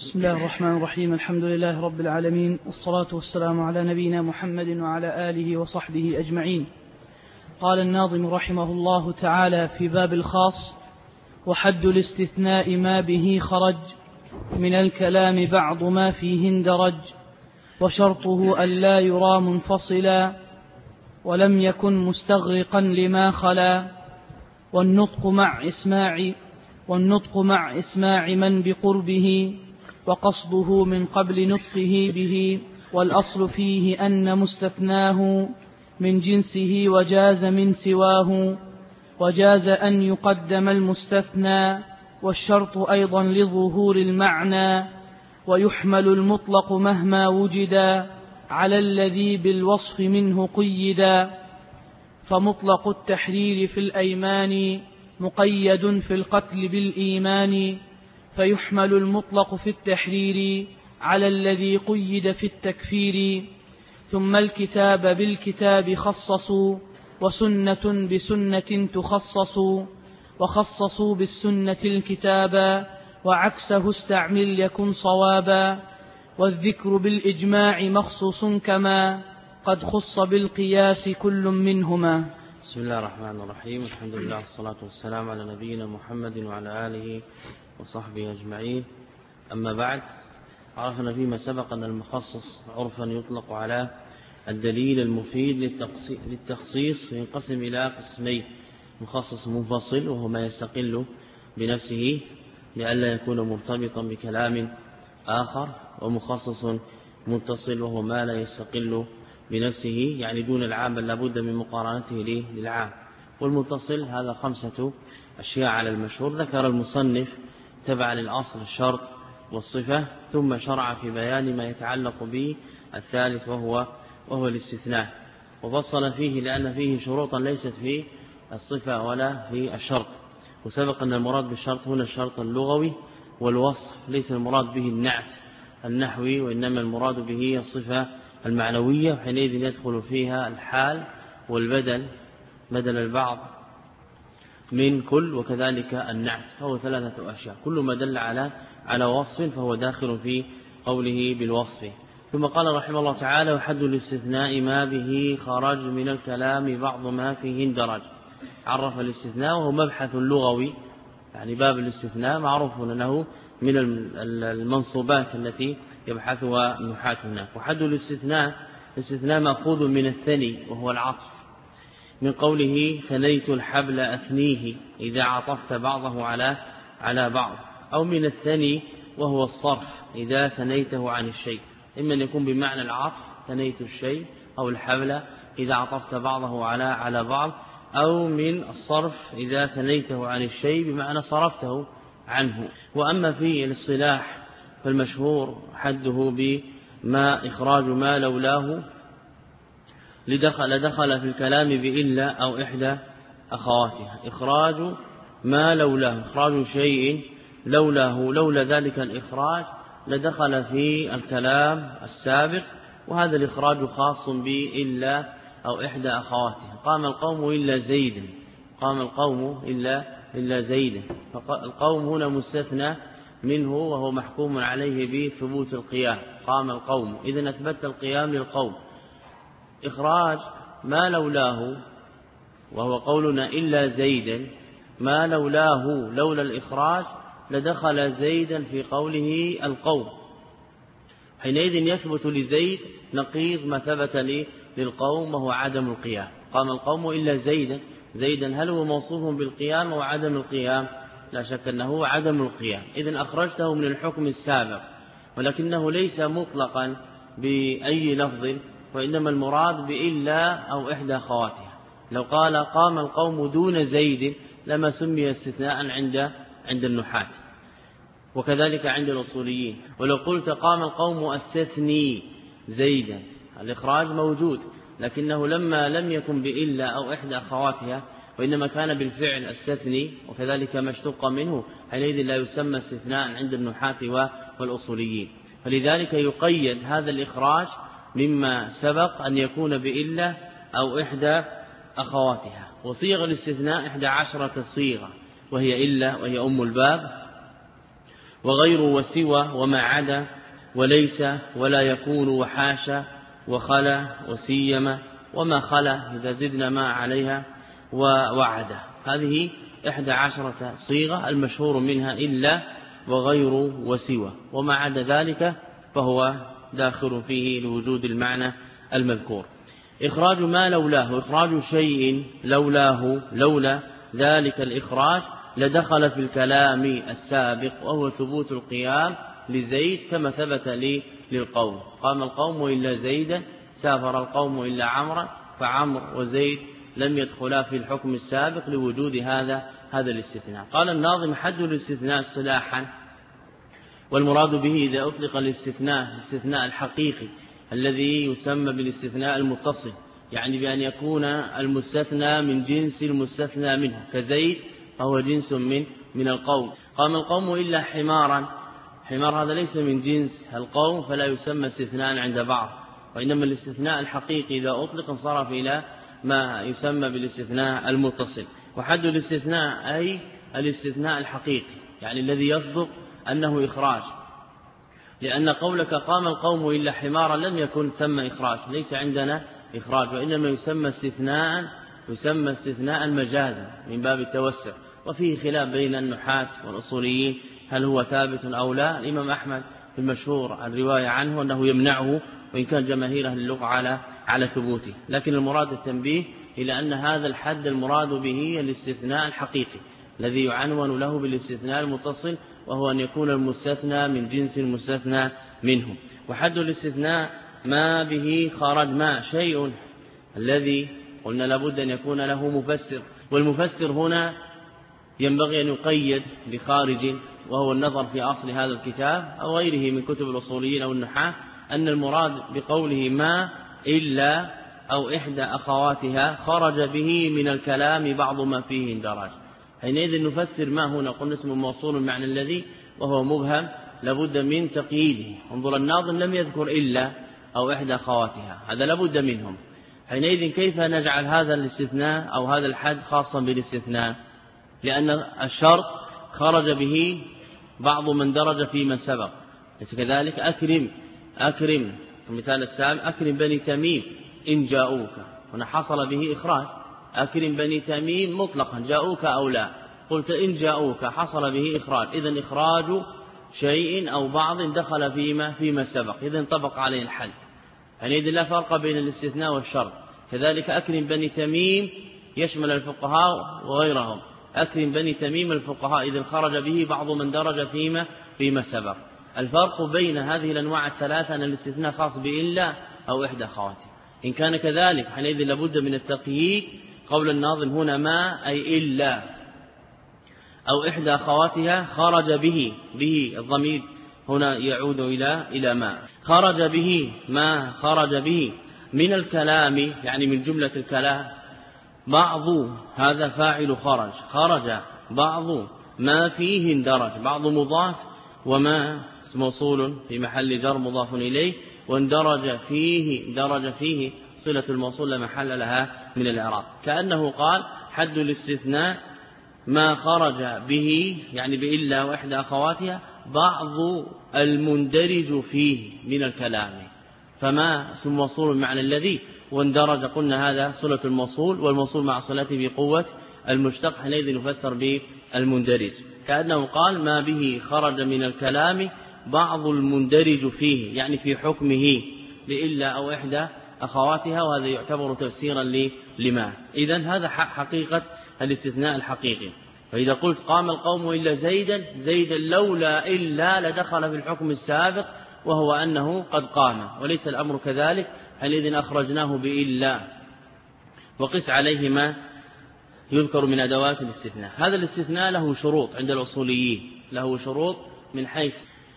بسم الله الرحمن الرحيم. الحمد لله رب العالمين، والصلاة والسلام على نبينا محمد وعلى آله وصحبه أجمعين. قال الناظم رحمه الله تعالى في باب الخاص: وحد الاستثناء ما به خرج من الكلام بعض ما فيه اندرج، وشرطه ألا يرى منفصلا ولم يكن مستغرقا لما خلا، والنطق مع إسماع من بقربه، وقصده من قبل نطقه به، والأصل فيه أن مستثناه من جنسه وجاز من سواه، وجاز أن يقدم المستثنى، والشرط أيضا لظهور المعنى، ويحمل المطلق مهما وجدا على الذي بالوصف منه قيدا، فمطلق التحرير في الأيمان مقيد في القتل بالإيمان، فيحمل المطلق في التحرير على الذي قيد في التكفير. ثم الكتاب بالكتاب خصصوا، وسنة بسنة تخصصوا، وخصصوا بالسنة الكتابا، وعكسه استعمل يكن صوابا، والذكر بالإجماع مخصوص كما قد خص بالقياس كل منهما. بسم الله الرحمن الرحيم. الحمد لله والصلاة والسلام على نبينا محمد وعلى آله وصحبه أجمعين. أما بعد، عرفنا فيما سبق أن المخصص عرفا يطلق على الدليل المفيد للتخصيص، ينقسم إلى قسمين: مخصص منفصل وهو ما يستقل بنفسه لئلا يكون مرتبطا بكلام آخر، ومخصص متصل وهو ما لا يستقل بنفسه يعني دون العام بل لابد من مقارنته للعام. والمتصل هذا 5 أشياء على المشهور. ذكر المصنف تبع للأصل الشرط والصفة، ثم شرع في بيان ما يتعلق به الثالث وهو الاستثناء، وفصل فيه لأن فيه شروطا ليست في الصفة ولا في الشرط. وسبق أن المراد بالشرط هنا الشرط اللغوي، والوصف ليس المراد به النعت النحوي، وإنما المراد به الصفة المعنوية، وحينئذ يدخل فيها الحال والبدل، بدل البعض من كل، وكذلك النعت، فهو 3 أشياء. كل ما دل على وصف فهو داخل في قوله بالوصف. ثم قال رحمه الله تعالى: وحد الاستثناء ما به خرج من الكلام بعض ما فيه اندرج. عرف الاستثناء وهو مبحث لغوي، يعني باب الاستثناء معروف أنه من المنصوبات التي يبحثها النحاة هناك. وحد الاستثناء مأخوذ من الثني وهو العطف، من قوله: ثنيت الحبل أثنيه، إذا عطفت بعضه على بعض، أو من الثني وهو الصرف، إذا ثنيته عن الشيء، إما أن يكون بمعنى العطف ثنيت الشيء أو الحبل إذا عطفت بعضه على بعض، أو من الصرف إذا ثنيته عن الشيء بمعنى صرفته عنه. وأما في الاصطلاح فالمشهور حده بما إخراج ما لولاه لدخل في الكلام بإلا أو إحدى أخواتها. إخراج ما لولاه، إخراج شيء لولا ذلك الإخراج لدخل في الكلام السابق، وهذا الإخراج خاص بإلا أو إحدى أخواتها. قام القوم إلا زيد، قام القوم إلا زيد، فالقوم هنا مستثنى منه وهو محكوم عليه بثبوت القيام. قام القوم، إذن أثبت القيام للقوم. إخراج ما لولاه وهو قولنا إلا زيدا، ما لولاه لولا الإخراج لدخل زيدا في قوله القوم، حينئذ يثبت لزيد نقيض ما ثبت للقوم وهو عدم القيام. قام القوم إلا زيدا هل هو موصوف بالقيام أو عدم القيام؟ لا شك أنه عدم القيام، إذن أخرجته من الحكم السابق، ولكنه ليس مطلقا بأي لفظ، وإنما المراد بإلا أو إحدى خواتها. لو قال قام القوم دون زيد لما سمي استثناء عند النحاة، وكذلك عند الأصوليين. ولو قلت قام القوم استثني زيدا، الإخراج موجود، لكنه لما لم يكن بإلا أو إحدى أخواتها، وإنما كان بالفعل استثني، وكذلك ما اشتق منه، حينئذ لا يسمى استثناء عند النحاة والأصوليين. فلذلك يقيد هذا الإخراج مما سبق أن يكون بإلا أو إحدى أخواتها. وصيغ الاستثناء 11 صيغة، وهي إلا وهي أم الباب، وغير وسوى وما عدا وليس ولا يكون وحاشا وخلا وسيما وما خلا إذا زدنا ما عليها ووعد. هذه 11 صيغة المشهور منها إلا وغير وسوى، وما عدا ذلك فهو داخل فيه لوجود المعنى المذكور. إخراج ما لولاه، إخراج شيء لولاه لولا ذلك الإخراج لدخل في الكلام السابق، وهو ثبوت القيام لزيد كما ثبت للقوم. قام القوم إلا زيدا، سافر القوم إلا عمرا، فعمر وزيد لم يدخلا في الحكم السابق لوجود هذا الاستثناء. قال الناظم: حد الاستثناء اصطلاحا، والمراد به إذا أطلق الاستثناء الحقيقي الذي يسمى بالاستثناء المتصل، يعني بأن يكون المستثنى من جنس المستثنى منه، كزيد فهو جنس من القوم. قام القوم إلا حمارا، حمار هذا ليس من جنس القوم فلا يسمى استثناء عند بعض، وإنما الاستثناء الحقيقي إذا أطلق انصرف إلى ما يسمى بالاستثناء المتصل. وحد الاستثناء أي الاستثناء الحقيقي، يعني الذي يصدق أنه إخراج، لأن قولك قام القوم إلا حمارا لم يكن ثم إخراج، ليس عندنا إخراج، وإنما يسمى استثناء مجازا من باب التوسع. وفيه خلاف بين النحاة والأصوليين هل هو ثابت أو لا. الإمام أحمد في المشهور الرواية عنه أنه يمنعه، وإن كان جماهير أهل اللغة على ثبوته، لكن المراد التنبيه إلى أن هذا الحد المراد به الاستثناء الحقيقي الذي يعنون له بالاستثناء المتصل، وهو أن يكون المستثنى من جنس المستثنى منه. وحد الاستثناء ما به خرج ما شيء الذي قلنا لابد أن يكون له مفسر، والمفسر هنا ينبغي أن يقيد بخارج، وهو النظر في أصل هذا الكتاب أو غيره من كتب الأصوليين أو النحاة، أن المراد بقوله ما إلا أو إحدى أخواتها خرج به من الكلام بعض ما فيه اندرج. حينئذ نفسر ما هنا، قلنا اسم موصول معنى الذي وهو مبهم لابد من تقييده. انظر الناظم لم يذكر إلا أو إحدى أخواتها، هذا لابد منهم. حينئذ كيف نجعل هذا الاستثناء أو هذا الحد خاصا بالاستثناء؟ لأن الشرط خرج به بعض من درج فيما سبق، ليس كذلك؟ أكرم المثال السابق أكرم بني تميم إن جاءوك، هنا حصل به إخراج. أكرم بني تميم مطلقا جاءوك أو لا، قلت إن جاءوك حصل به إخراج، إذن إخراج شيء أو بعض دخل فيما سبق، إذن انطبق عليه الحد. يعني إذن لا فرق بين الاستثناء والشرط. كذلك أكرم بني تميم يشمل الفقهاء وغيرهم، أكرم بني تميم الفقهاء، إذن خرج به بعض من درج فيما سبق. الفرق بين هذه الأنواع الثلاثة أن الاستثناء خاص بإلا أو إحدى أخواته. إن كان كذلك حينئذ لابد من التقييد. قول الناظم هنا ما أي إلا أو إحدى أخواتها خرج به الضمير هنا يعود إلى ما خرج به، ما خرج به من الكلام، يعني من جملة الكلام. بعض هذا فاعل خرج بعض ما فيه اندرج، بعض مضاف وما موصول في محل جر مضاف إليه، واندرج فيه درج فيه صلة الموصول لا محل لها من الإعراب. كأنه قال حد الاستثناء ما خرج به، يعني بإلا وإحدى أخواتها، بعض المندرج فيه من الكلام. فما اسم موصول معنى الذي، واندرج قلنا هذا صلة الموصول، والموصول مع صلته بقوة المشتق، حينئذ نفسر بالمندرج. كأنه قال ما به خرج من الكلام بعض المندرج فيه، يعني في حكمه بإلا أو إحدى أخواتها، وهذا يعتبر تفسيرا لما. إذن هذا حقيقة الاستثناء الحقيقي. فإذا قلت قام القوم إلا زيدا لولا إلا لدخل في الحكم السابق، وهو أنه قد قام، وليس الأمر كذلك، حينئذ أخرجناه بإلا. وقس عليه ما يذكر من أدوات الاستثناء. هذا الاستثناء له شروط عند الأصوليين، له شروط من حيث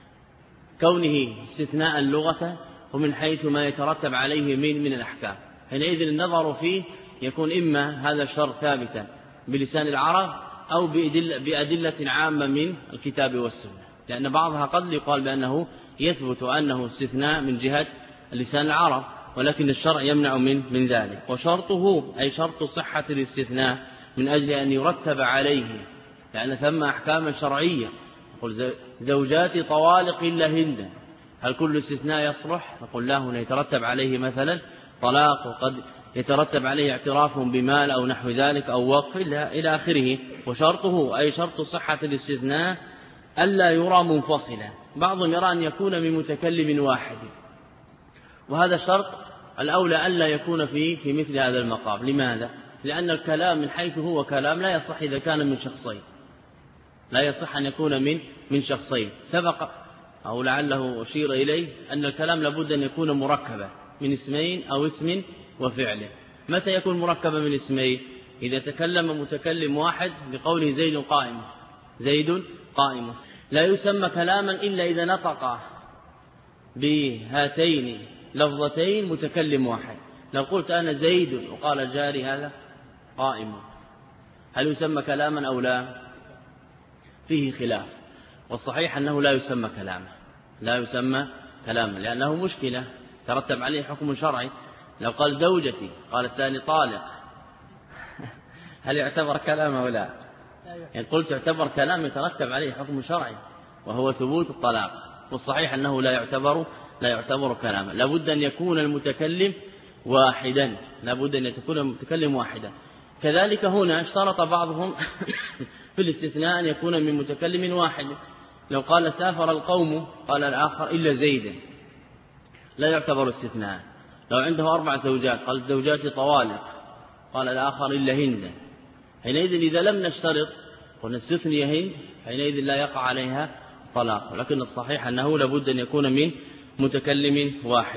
كونه استثناء اللغة، ومن حيث ما يترتب عليه من الأحكام. حينئذ النظر فيه يكون إما هذا الشرط ثابتا بلسان العرب أو بأدلة عامة من الكتاب والسنة، لأن بعضها قد يقال بأنه يثبت أنه استثناء من جهة لسان العرب، ولكن الشرع يمنع من ذلك. وشرطه أي شرط صحة الاستثناء من أجل أن يرتب عليه، لأن ثم أحكام شرعية نقول زوجات طوالق إلا هند، هل كل استثناء يصلح؟ نقول لا، هنا يترتب عليه مثلا طلاق، وقد يترتب عليه اعتراف بمال أو نحو ذلك أو وقف إلى آخره. وشرطه أي شرط صحة الاستثناء ألا يرى منفصلا. بعضهم يرى أن يكون من متكلم واحد، وهذا الشرط الأولى ألا يكون في مثل هذا المقام. لماذا؟ لأن الكلام من حيث هو كلام لا يصح إذا كان من شخصين، لا يصح أن يكون من شخصين. سبق أو لعله أشير إليه أن الكلام لابد أن يكون مركبا من اسمين أو اسم وفعله. متى يكون مركبا من اسمين؟ إذا تكلم متكلم واحد بقوله زيد قائم، زيد قائم، لا يسمى كلاما إلا إذا نطق بهاتين لفظتين متكلم واحد. لو قلت أنا زيد وقال جاري هذا قائم، هل يسمى كلاما أو لا؟ فيه خلاف، والصحيح أنه لا يسمى كلاما، لا يسمى كلاما، لأنه مشكلة ترتب عليه حكم شرعي. لو قال زوجتي قال الثاني طالق، هل يعتبر كلاما أو لا؟ يعني قلت يعتبر كلام يترتب عليه حكم شرعي وهو ثبوت الطلاق، والصحيح أنه لا يعتبر كلاما. لابد أن يكون المتكلم واحدا، لابد أن يكون المتكلم واحدا. كذلك هنا اشترط بعضهم في الاستثناء أن يكون من متكلم واحد. لو قال سافر القوم قال الآخر إلا زيدا، لا يعتبر استثناء. لو عنده 4 زوجات قال زوجاتي طوالق قال الآخر إلا هند، حينئذ إذا لم نشترط ونستثني هند حينئذ لا يقع عليها طلاق، ولكن الصحيح أنه لابد أن يكون من متكلم واحد.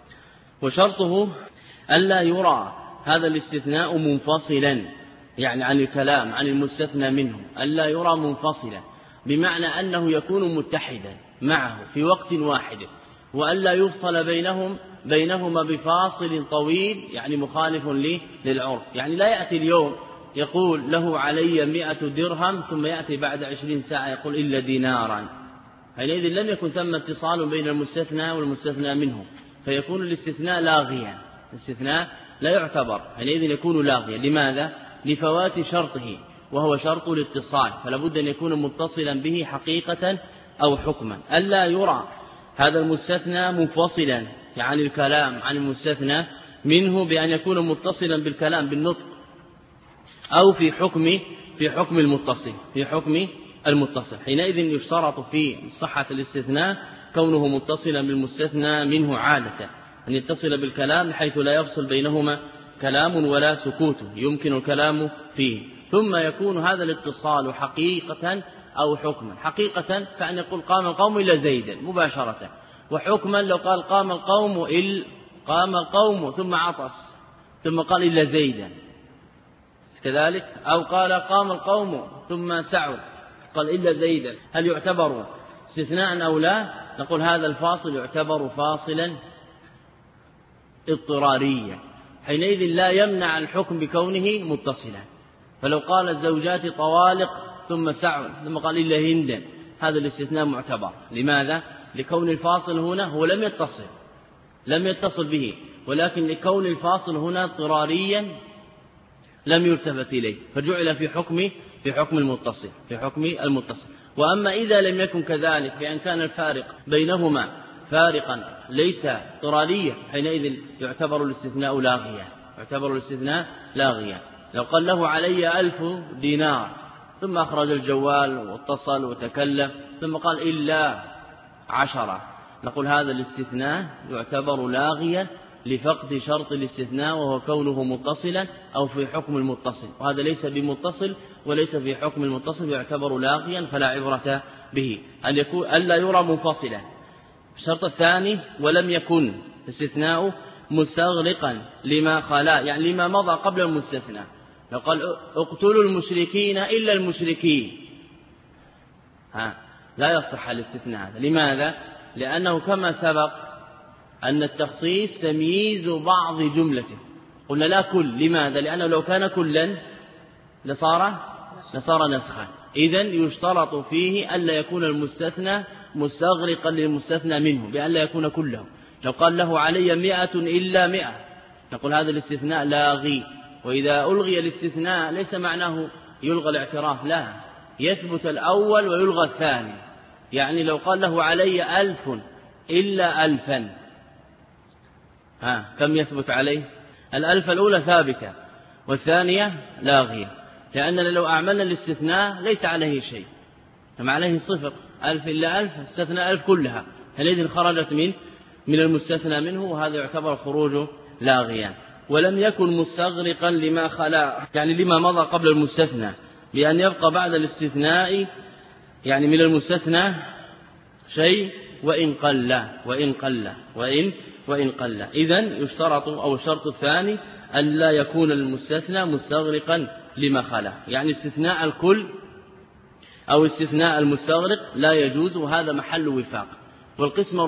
وشرطه ألا يرى هذا الاستثناء منفصلا، يعني عن الكلام عن المستثنى منه، ألا يرى منفصلا، بمعنى أنه يكون متحدا معه في وقت واحد، وألا يفصل بينهما بفاصل طويل يعني مخالف للعرف. يعني لا يأتي اليوم يقول له علي 100 درهم ثم يأتي بعد 20 ساعة يقول إلا دينارا، حينئذ لم يكن ثم اتصال بين المستثنى والمستثنى منه، فيكون الاستثناء لاغيا، الاستثناء لا يعتبر، حينئذ يكون لاغيا. لماذا؟ لفوات شرطه، وهو شرط الاتصال، فلا بد أن يكون متصلا به حقيقة أو حكما. ألا يرى هذا المستثنى منفصلا يعني الكلام عن المستثنى منه بأن يكون متصلا بالكلام بالنطق أو في حكم المتصل، حينئذ يشترط في صحة الاستثناء كونه متصلا بالمستثنى منه عادة، أن يتصل بالكلام حيث لا يفصل بينهما كلام ولا سكوت يمكن الكلام فيه. ثم يكون هذا الاتصال حقيقة أو حكما. حقيقة كأن يقول قام القوم إلا زيدا مباشرة، وحكما لو قال قام القوم ثم عطس ثم قال إلا زيدا كذلك، أو قال قام القوم ثم سعوا قال إلا زيدا، هل يعتبر استثناء أو لا؟ نقول هذا الفاصل يعتبر فاصلا اضطراريا، حينئذ لا يمنع الحكم بكونه متصلا. فلو قال الزوجات طوالق ثم سعوا ثم قال إلا هندا، هذا الاستثناء معتبر. لماذا؟ لكون الفاصل هنا هو لم يتصل به، ولكن لكون الفاصل هنا اضطراريا لم يلتفت إليه، فجعل في حكم المتصل. وأما إذا لم يكن كذلك، بأن كان الفارق بينهما فارقا ليس اضطراريا، حينئذ يعتبر الاستثناء لاغيا. لو قال له علي 1000 دينار ثم أخرج الجوال واتصل وتكلم ثم قال إلا 10، نقول هذا الاستثناء يعتبر لاغيا لفقد شرط الاستثناء وهو كونه متصلا أو في حكم المتصل، وهذا ليس بمتصل وليس في حكم المتصل، يعتبر لاغيا فلا عبرة به. ألا يرى منفصلا. الشرط الثاني ولم يكن استثناء مستغرقا لما خلا، يعني لما مضى قبل المستثنى. لو قال اقتلوا المشركين إلا المشركين، لا يصح الاستثناء هذا. لماذا؟ لأنه كما سبق أن التخصيص تمييز بعض جملته، قلنا لا كل. لماذا؟ لأنه لو كان كلا لصار نسخا. إذن يشترط فيه ألا يكون المستثنى مستغرقا للمستثنى منه، بأن لا يكون كله. لو قال له علي 100 إلا 100، نقول هذا الاستثناء لاغي. وإذا ألغي الاستثناء ليس معناه يلغى الاعتراف، لا، يثبت الأول ويلغى الثاني، يعني لو قال له علي 1000 إلا 1000 كم يثبت عليه؟ 1000 الأولى ثابتة والثانية لاغية، لأننا لو أعملنا الاستثناء ليس عليه شيء، فما عليه صفر. 1000 إلا 1000 استثناء 1000 كلها، حينئذ خرجت من المستثنى منه، وهذا يعتبر خروج لاغيا. ولم يكن مستغرقا لما خلا، يعني لما مضى قبل المستثنى، بأن يبقى بعد الاستثناء يعني من المستثنى شيء وإن قل. إذن يشترط، أو الشرط الثاني أن لا يكون المستثنى مستغرقا لما خلا، يعني استثناء الكل أو استثناء المستغرق لا يجوز، وهذا محل وفاق. والقسمة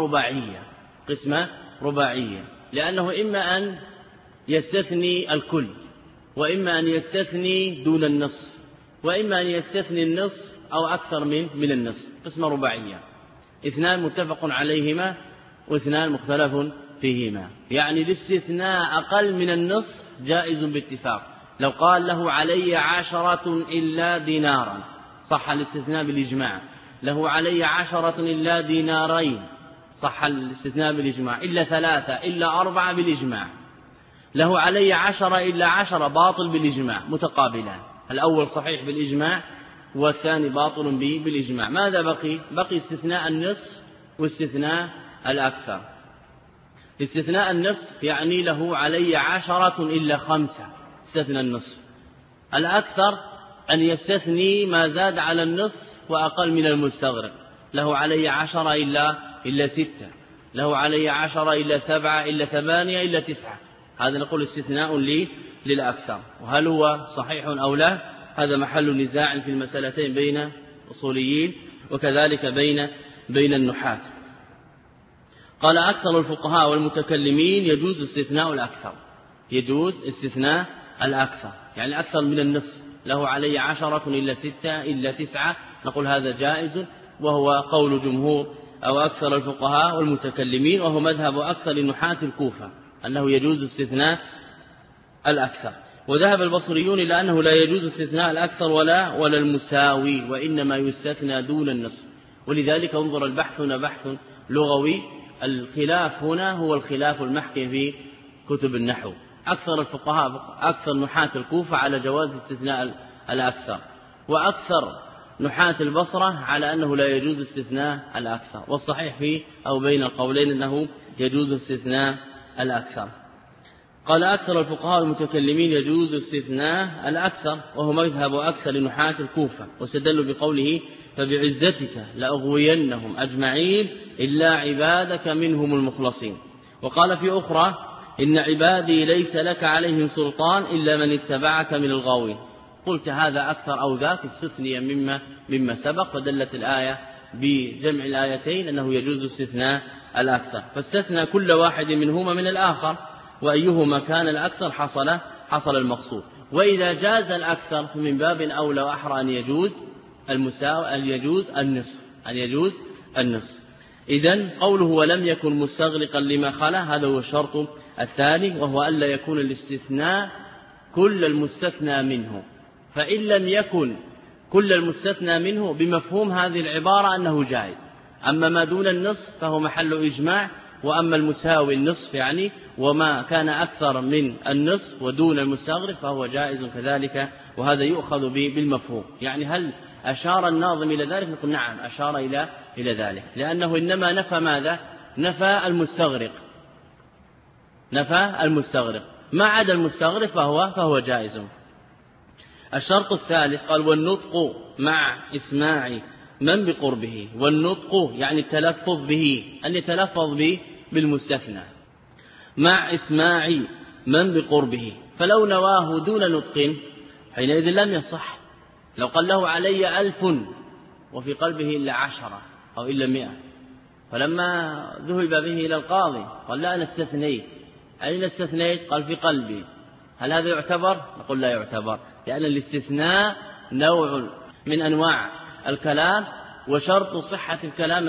رباعية، لأنه إما أن يستثني الكل، وإما أن يستثني دون النصف، وإما أن يستثني النصف أو أكثر من النصف. قسمة رباعية، 2 متفق عليهما واثنان مختلف فيهما. يعني الاستثناء أقل من النصف جائز باتفاق. لو قال له علي 10 إلا دينارا صح الاستثناء بالإجماع، له علي 10 إلا دينارين صح الاستثناء بالإجماع، إلا 3 إلا 4 بالإجماع، له علي 10 إلا 10 باطل بالإجماع، متقابلان، الأول صحيح بالإجماع والثاني باطل بالإجماع. ماذا بقي استثناء النصف واستثناء الأكثر. استثناء النصف يعني له علي 10 إلا 5 استثنى النصف. الأكثر أن يستثني ما زاد على النصف وأقل من المستغرق، له علي 10 إلا 6، له علي 10 إلا 7 إلا 8 إلا 9، هذا نقول استثناء للأكثر. وهل هو صحيح أو لا؟ هذا محل نزاع في المسألتين بين أصوليين وكذلك بين النحاة. قال أكثر الفقهاء والمتكلمين يجوز استثناء الأكثر، يعني أكثر من النصف، له علي 10 إلا 6 إلا 9، نقول هذا جائز، وهو قول جمهور أو أكثر الفقهاء والمتكلمين، وهو مذهب أكثر نحاة الكوفة أنه يجوز استثناء الأكثر. وذهب البصريون إلى أنه لا يجوز استثناء الأكثر ولا المساوي، وإنما يستثنى دون النصف. ولذلك انظر البحث هنا بحث لغوي، الخلاف هنا هو الخلاف المحكي في كتب النحو. أكثر الفقهاء أكثر نحاة الكوفة على جواز استثناء الأكثر، وأكثر نحاة البصرة على أنه لا يجوز استثناء الأكثر، والصحيح فيه أو بين القولين أنه يجوز استثناء الأكثر. قال أكثر الفقهاء المتكلمين يجوز استثناء الأكثر، وهو مذهب أكثر نحاة الكوفة، واستدلوا بقوله فبعزتك لأغوينهم أجمعين إلا عبادك منهم المخلصين. وقال في أخرى إن عبادي ليس لك عليهم سلطان إلا من اتبعك من الغاوين. قلت هذا أكثر أو ذاك استثني مما سبق، ودلت الآية بجمع الآيتين أنه يجوز استثناء الأكثر، فاستثنى كل واحد منهما من الآخر، وأيهما كان الأكثر حصل المقصود. وإذا جاز الأكثر فمن باب أولى وأحرى أن يجوز المساوي، أن يجوز النصف. إذن قوله ولم يكن مستغرقا لما خلا، هذا هو الشرط الثاني، وهو ألا يكون الاستثناء كل المستثنى منه. فإن لم يكن كل المستثنى منه بمفهوم هذه العبارة أنه جائز، أما ما دون النصف فهو محل إجماع، وأما المساوي النصف يعني وما كان أكثر من النصف ودون المستغرق فهو جائز كذلك، وهذا يؤخذ بالمفهوم. يعني هل أشار الناظم إلى ذلك؟ نقول نعم أشار إلى ذلك، لأنه إنما نفى ماذا؟ نفى المستغرق، ما عدا المستغرق فهو جائز. الشرط الثالث قال والنطق مع إسماع من بقربه. والنطق يعني التلفظ به، أن يتلفظ به بالمستثنى مع إسماع من بقربه، فلو نواه دون نطق حينئذ لم يصح. لو قال له علي 1000 وفي قلبه إلا 10 أو إلا 100، فلما ذهب به إلى القاضي قال لا أنا استثنيت. أين استثنيت؟ قال في قلبي. هل هذا يعتبر؟ نقول لا يعتبر، لأن الاستثناء نوع من أنواع الكلام، وشرط صحة الكلام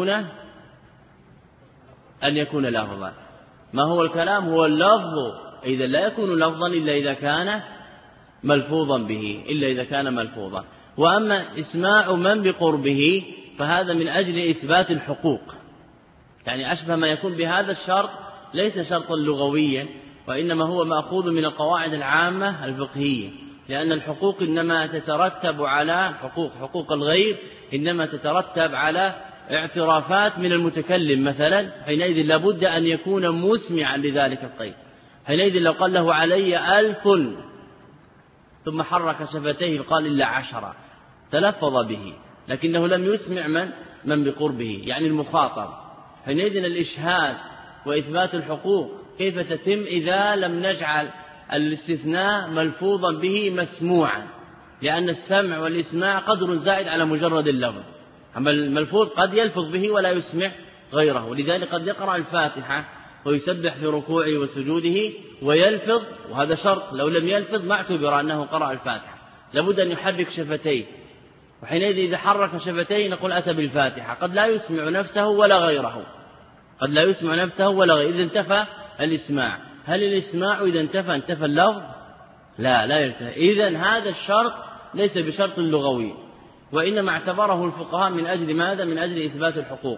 أن يكون لفظا. ما هو الكلام؟ هو اللفظ، إذا لا يكون لفظا إلا إذا كان ملفوظا به، وأما إسماع من بقربه فهذا من أجل إثبات الحقوق، يعني أشبه ما يكون بهذا الشرط ليس شرطا لغويا، وإنما هو مأخوذ من القواعد العامة الفقهية، لأن الحقوق إنما تترتب على حقوق الغير إنما تترتب على اعترافات من المتكلم مثلا، حينئذ لابد أن يكون مسمعا لذلك القيد. حينئذ لو قال له علي 1000 ثم حرك شفتيه قال إلا 10 تلفظ به، لكنه لم يسمع من بقربه يعني المخاطب. حينئذ الإشهاد وإثبات الحقوق كيف تتم إذا لم نجعل الاستثناء ملفوظا به مسموعا، لأن السمع والإسماع قدر زائد على مجرد اللفظ، أما الملفوظ قد يلفظ به ولا يسمع غيره، ولذلك قد يقرأ الفاتحة ويسبح في ركوعه وسجوده ويلفظ، وهذا شرط، لو لم يلفظ ما اعتبر أنه قرأ الفاتحة، لابد أن يحرك شفتيه، وحينئذ إذا حرك شفتيه نقول أتى بالفاتحة، قد لا يسمع نفسه ولا غيره، قد لا يسمع نفسه ولا غيره، إذا انتفى الإسماع. هل الإسماع إذا انتفى اللفظ؟ لا ينتفى. إذن هذا الشرط ليس بشرط لغوي، وإنما اعتبره الفقهاء من أجل ماذا؟ من أجل إثبات الحقوق.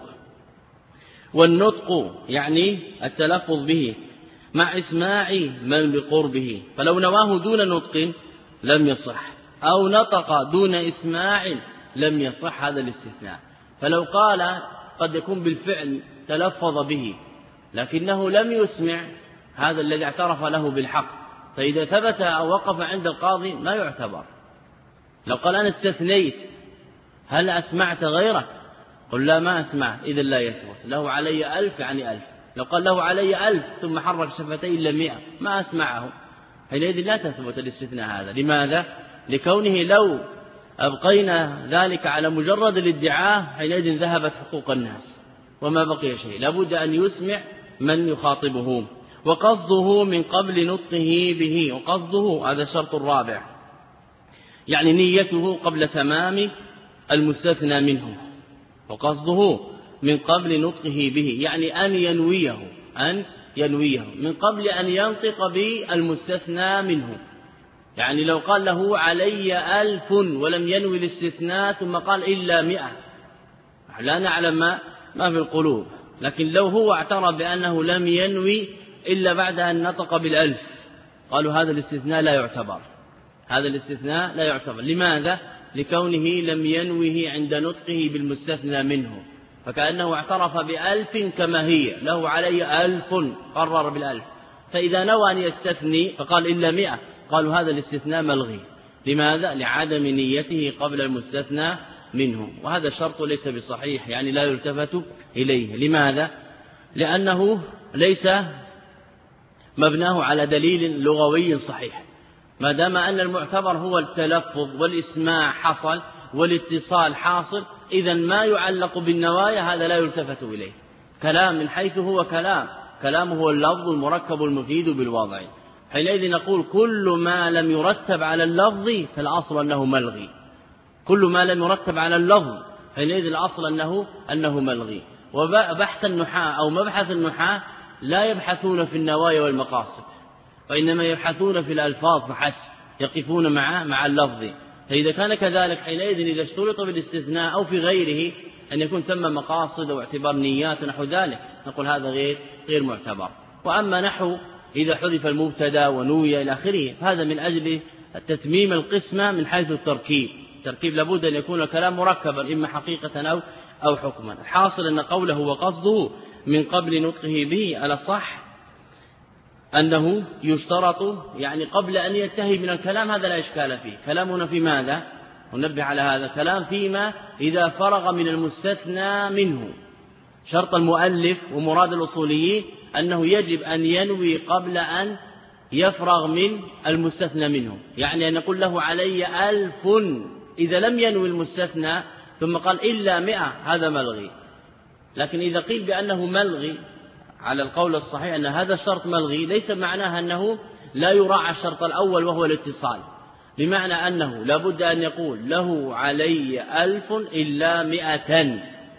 والنطق يعني التلفظ به مع إسماع من بقربه، فلو نواه دون نطق لم يصح، أو نطق دون إسماع لم يصح هذا الاستثناء. فلو قال قد يكون بالفعل تلفظ به لكنه لم يسمع، هذا الذي اعترف له بالحق، فإذا ثبت أو وقف عند القاضي ما يعتبر. لو قال أنا استثنيت هل أسمعت غيرك؟ قل لا ما أسمعت، إذا لا يثبت. له علي 1000 يعني 1000. لو قال له علي 1000 ثم حرك شفتيه إلا 100 ما أسمعه، حينئذ لا تثبت الاستثناء هذا. لماذا؟ لكونه لو أبقينا ذلك على مجرد الادعاء حينئذ ذهبت حقوق الناس وما بقي شيء، لابد أن يسمع من يخاطبه. وقصده من قبل نطقه به، وقصده هذا الشرط الرابع، يعني نيته قبل تمام المستثنى منه. وقصده من قبل نطقه به يعني أن ينويه من قبل أن ينطق بالمستثنى منه. يعني لو قال له علي 1000 ولم ينوي الاستثناء ثم قال إلا 100 لا نعلم ما في القلوب، لكن لو هو اعترف بأنه لم ينوي إلا بعد أن نطق بال1000 قالوا هذا الاستثناء لا يعتبر، هذا الاستثناء لا يعتبر. لماذا؟ لكونه لم ينوه عند نطقه بالمستثنى منه، فكأنه اعترف ب1000 كما هي، له علي 1000 قرر بال1000، فإذا نوى أن يستثني فقال إلا 100 قالوا هذا الاستثناء ملغي. لماذا؟ لعدم نيته قبل المستثنى منه، وهذا الشرط ليس بصحيح، يعني لا يلتفت إليه. لماذا؟ لأنه ليس مبناه على دليل لغوي صحيح، ما دام أن المعتبر هو التلفظ والإسماع حصل والاتصال حاصل، إذن ما يعلق بالنوايا هذا لا يلتفت إليه. كلام من حيث هو كلامه هو اللفظ المركب المفيد بالوضع، حينئذ نقول كل ما لم يرتب على اللفظ فالأصل أنه ملغي، كل ما لم يرتب على اللفظ حينئذ الأصل أنه ملغي. وبحث النحاة أو مبحث النحاة لا يبحثون في النوايا والمقاصد، وإنما يبحثون في الألفاظ فحسب، يقفون مع اللفظ. فإذا كان كذلك حينئذ إذا اشترط بالاستثناء أو في غيره أن يكون ثم مقاصد واعتبار نيات نحو ذلك نقول هذا غير معتبر. وأما نحو إذا حذف المبتدا ونوي إلى آخره فهذا من أجل تتميم القسمة من حيث التركيب لابد أن يكون الكلام مركبا إما حقيقة أو حكما. الحاصل أن قوله وقصده من قبل نطقه به على الصح أنه يشترط يعني قبل أن ينتهي من الكلام، هذا لا إشكال فيه. كلامنا في ماذا؟ وننبه على هذا كلام فيما إذا فرغ من المستثنى منه. شرط المؤلف ومراد الأصوليين أنه يجب أن ينوي قبل أن يفرغ من المستثنى منه، يعني أن نقول له علي 1000 إذا لم ينوي المستثنى ثم قال إلا 100 هذا ملغي. لكن إذا قيل بأنه ملغي على القول الصحيح أن هذا الشرط ملغي ليس معناه أنه لا يراعى الشرط الأول وهو الاتصال، بمعنى أنه لابد أن يقول له علي 1000 إلا 100.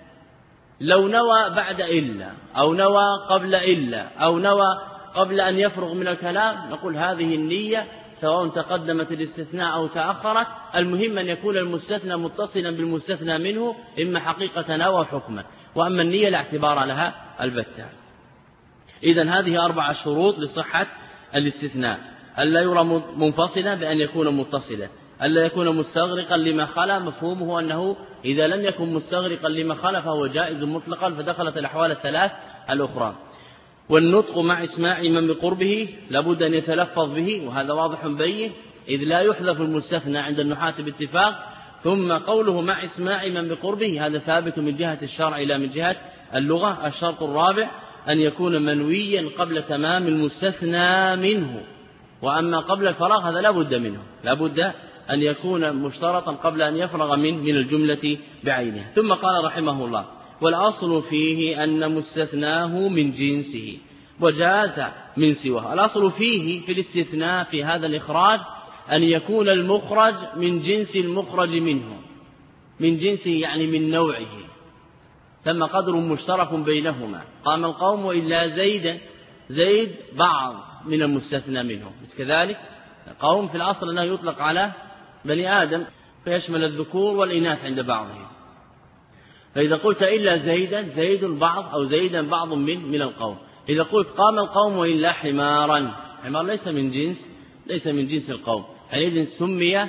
لو نوى بعد إلا أو نوى قبل إلا أو نوى قبل أن يفرغ من الكلام نقول هذه النية سواء تقدمت الاستثناء أو تأخرت، المهم أن يكون المستثنى متصلا بالمستثنى منه إما حقيقة أو حكما، وأما النية لا اعتبار لها البتة. إذن هذه 4 شروط لصحة الاستثناء: ألا يرى منفصلا بأن يكون متصلا، ألا يكون مستغرقا لما خلا، مفهومه أنه إذا لم يكن مستغرقا لما خلا فهو جائز مطلقا، فدخلت الأحوال الثلاث الأخرى. والنطق مع إسماع من بقربه لابد أن يتلفظ به، وهذا واضح بين، إذ لا يحذف المستثنى عند النحاة باتفاق. ثم قوله مع إسماع من بقربه هذا ثابت من جهة الشرع لا من جهة اللغة. الشرط الرابع أن يكون منويا قبل تمام المستثنى منه، وأما قبل الفراغ هذا لا بد منه، لا بد أن يكون مشترطا قبل أن يفرغ من الجملة بعينها. ثم قال رحمه الله: والأصل فيه أن مستثناه من جنسه وجاز من سواه. الأصل فيه في الاستثناء في هذا الإخراج أن يكون المخرج من جنس المخرج منه، من جنسه يعني من نوعه، ثم قدر مشترك بينهما. قام القوم إلا زيدا، زيد بعض من المستثنى منه، بس كذلك قوم في الأصل أنه يطلق على بني آدم فيشمل الذكور والإناث عند بعضهم. فإذا قلت إلا زيدا، زيد بعض أو زيدا بعض من القوم. إذا قلت قام القوم إلا حمارا، حمار ليس من جنس القوم، حينئذ سمي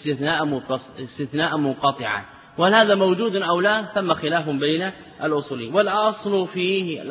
استثناء منقطعا. وهل هذا موجود أو لا؟ ثم خلاف بين الأصولين. والأصل فيه،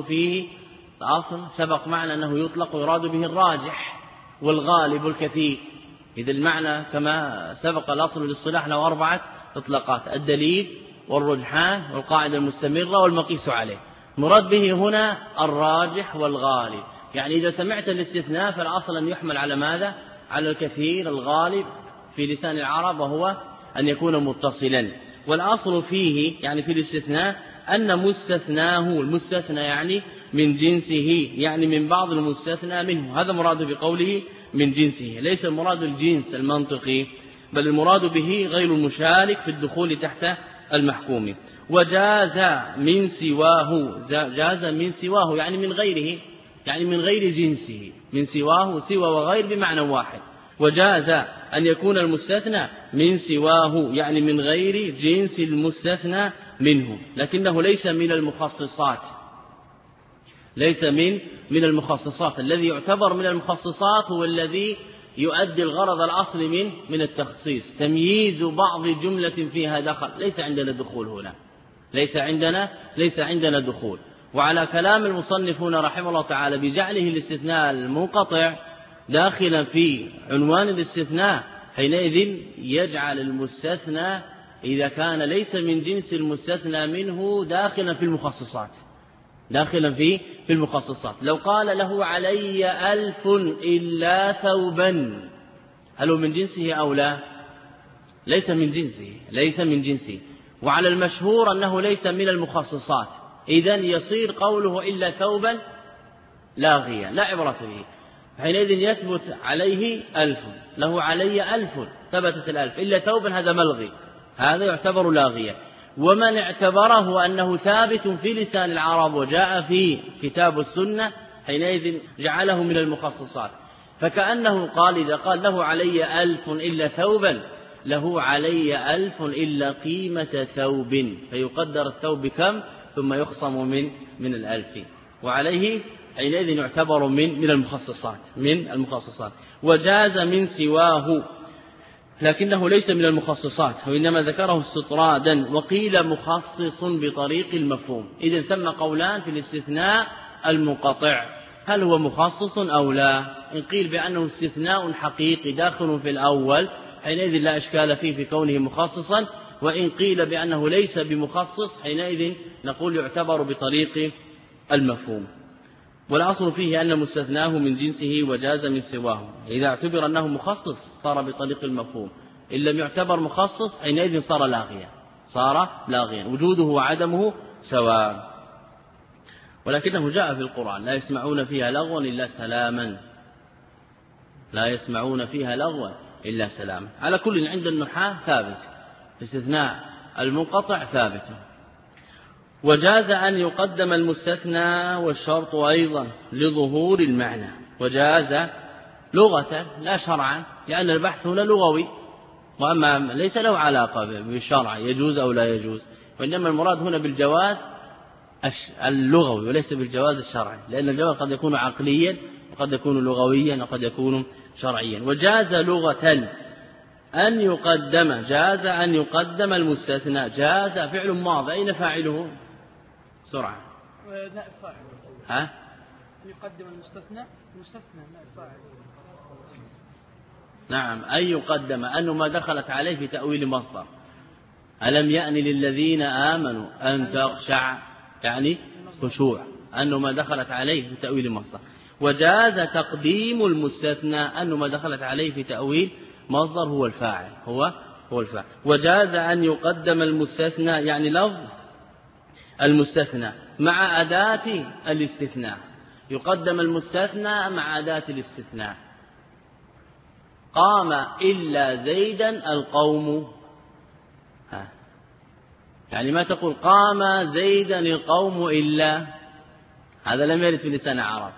الأصل سبق معنا أنه يطلق ويراد به الراجح والغالب الكثير. إذا المعنى كما سبق الأصل للصلاح له 4 إطلاقات: الدليل والرجحان والقاعدة المستمرة والمقيس عليه. مراد به هنا الراجح والغالب، يعني إذا سمعت الاستثناء فالأصل أن يحمل على ماذا؟ على الكثير الغالب في لسان العرب، وهو أن يكون متصلا. والأصل فيه يعني في الاستثناء أن مستثناه، المستثنى يعني من جنسه، يعني من بعض المستثنى منه. هذا مراد بقوله من جنسه، ليس المراد الجنس المنطقي، بل المراد به غير المشارك في الدخول تحت المحكوم. وجاز من سواه، جاز من سواه يعني من غيره، يعني من غير جنسه، من سواه سوى وغير بمعنى واحد. وجاز أن يكون المستثنى من سواه يعني من غير جنس المستثنى منه، لكنه ليس من المخصصات، ليس من المخصصات. الذي يعتبر من المخصصات هو الذي يؤدي الغرض الأصلي من التخصيص، تمييز بعض جملة فيها دخل. ليس عندنا دخول هنا، ليس عندنا دخول. وعلى كلام المصنف هنا رحمه الله تعالى بجعله الاستثناء المنقطع داخلا في عنوان الاستثناء، حينئذ يجعل المستثنى إذا كان ليس من جنس المستثنى منه داخلا في المخصصات، داخلا في المخصصات. لو قال له علي 1000 إلا ثوبا، هل هو من جنسه أو لا؟ ليس من جنسه. وعلى المشهور أنه ليس من المخصصات، إذن يصير قوله إلا ثوبا لاغيا لا عبرة به، حينئذ يثبت عليه 1000، له علي 1000 ثبتت 1000، إلا ثوبا هذا ملغي، هذا يعتبر لاغيا. ومن اعتبره أنه ثابت في لسان العرب وجاء في كتاب السنة حينئذ جعله من المخصصات. فكأنه قال إذا قال له علي 1000 إلا ثوبا، له علي 1000 إلا قيمة ثوب، فيقدر الثوب كم ثم يخصم من 1000، وعليه حينئذ يعتبر من المخصصات. وجاز من سواه، لكنه ليس من المخصصات، وإنما ذكره استطرادا، وقيل مخصص بطريق المفهوم. إذن ثم قولان في الاستثناء المنقطع، هل هو مخصص أو لا؟ إن قيل بأنه استثناء حقيقي داخل في الأول حينئذ لا إشكال فيه في كونه مخصصا، وإن قيل بأنه ليس بمخصص حينئذ نقول يعتبر بطريق المفهوم. والأصل فيه أن مستثناه من جنسه وجاز من سواه. إذا اعتبر أنه مخصص صار بطريق المفهوم، إن لم يعتبر مخصص حينئذ صار لاغيا، وجوده وعدمه سواء. ولكنه جاء في القرآن: لا يسمعون فيها لغوا إلا سلاما، لا يسمعون فيها لغوا إلا سلاما. على كل عند النحاة ثابت، استثناء المنقطع ثابت. وجاز أن يقدم المستثنى والشرط أيضا لظهور المعنى، وجاز لغة لا شرعا، لأن البحث هنا لغوي، وأما ليس له علاقة بالشرع يجوز أو لا يجوز، وإنما المراد هنا بالجواز اللغوي وليس بالجواز الشرعي، لأن الجواز قد يكون عقليا وقد يكون لغويا وقد يكون شرعيا. وجاز لغة أن يقدم، جاز أن يقدم المستثنى، جاز فعل ماضي، أين فاعله؟ سرعة. نائب فاعل. ها؟ يقدم المستثنى نائب فاعل. نعم، أن يقدم، أنه ما دخلت عليه في تأويل مصدر. ألم يأن للذين آمنوا أن تخشع، يعني خشوع، أنه ما دخلت عليه في تأويل مصدر. وجاز تقديم المستثنى، أنه ما دخلت عليه في تأويل مصدر هو الفاعل، هو الفاعل. وجاز أن يقدم المستثنى، يعني لفظ المستثنى مع أداة الاستثناء، يقدم المستثنى مع أداة الاستثناء. قام إلا زيدا القوم، يعني ما تقول قام زيدا القوم إلا، هذا لم يرد في لسان العرب،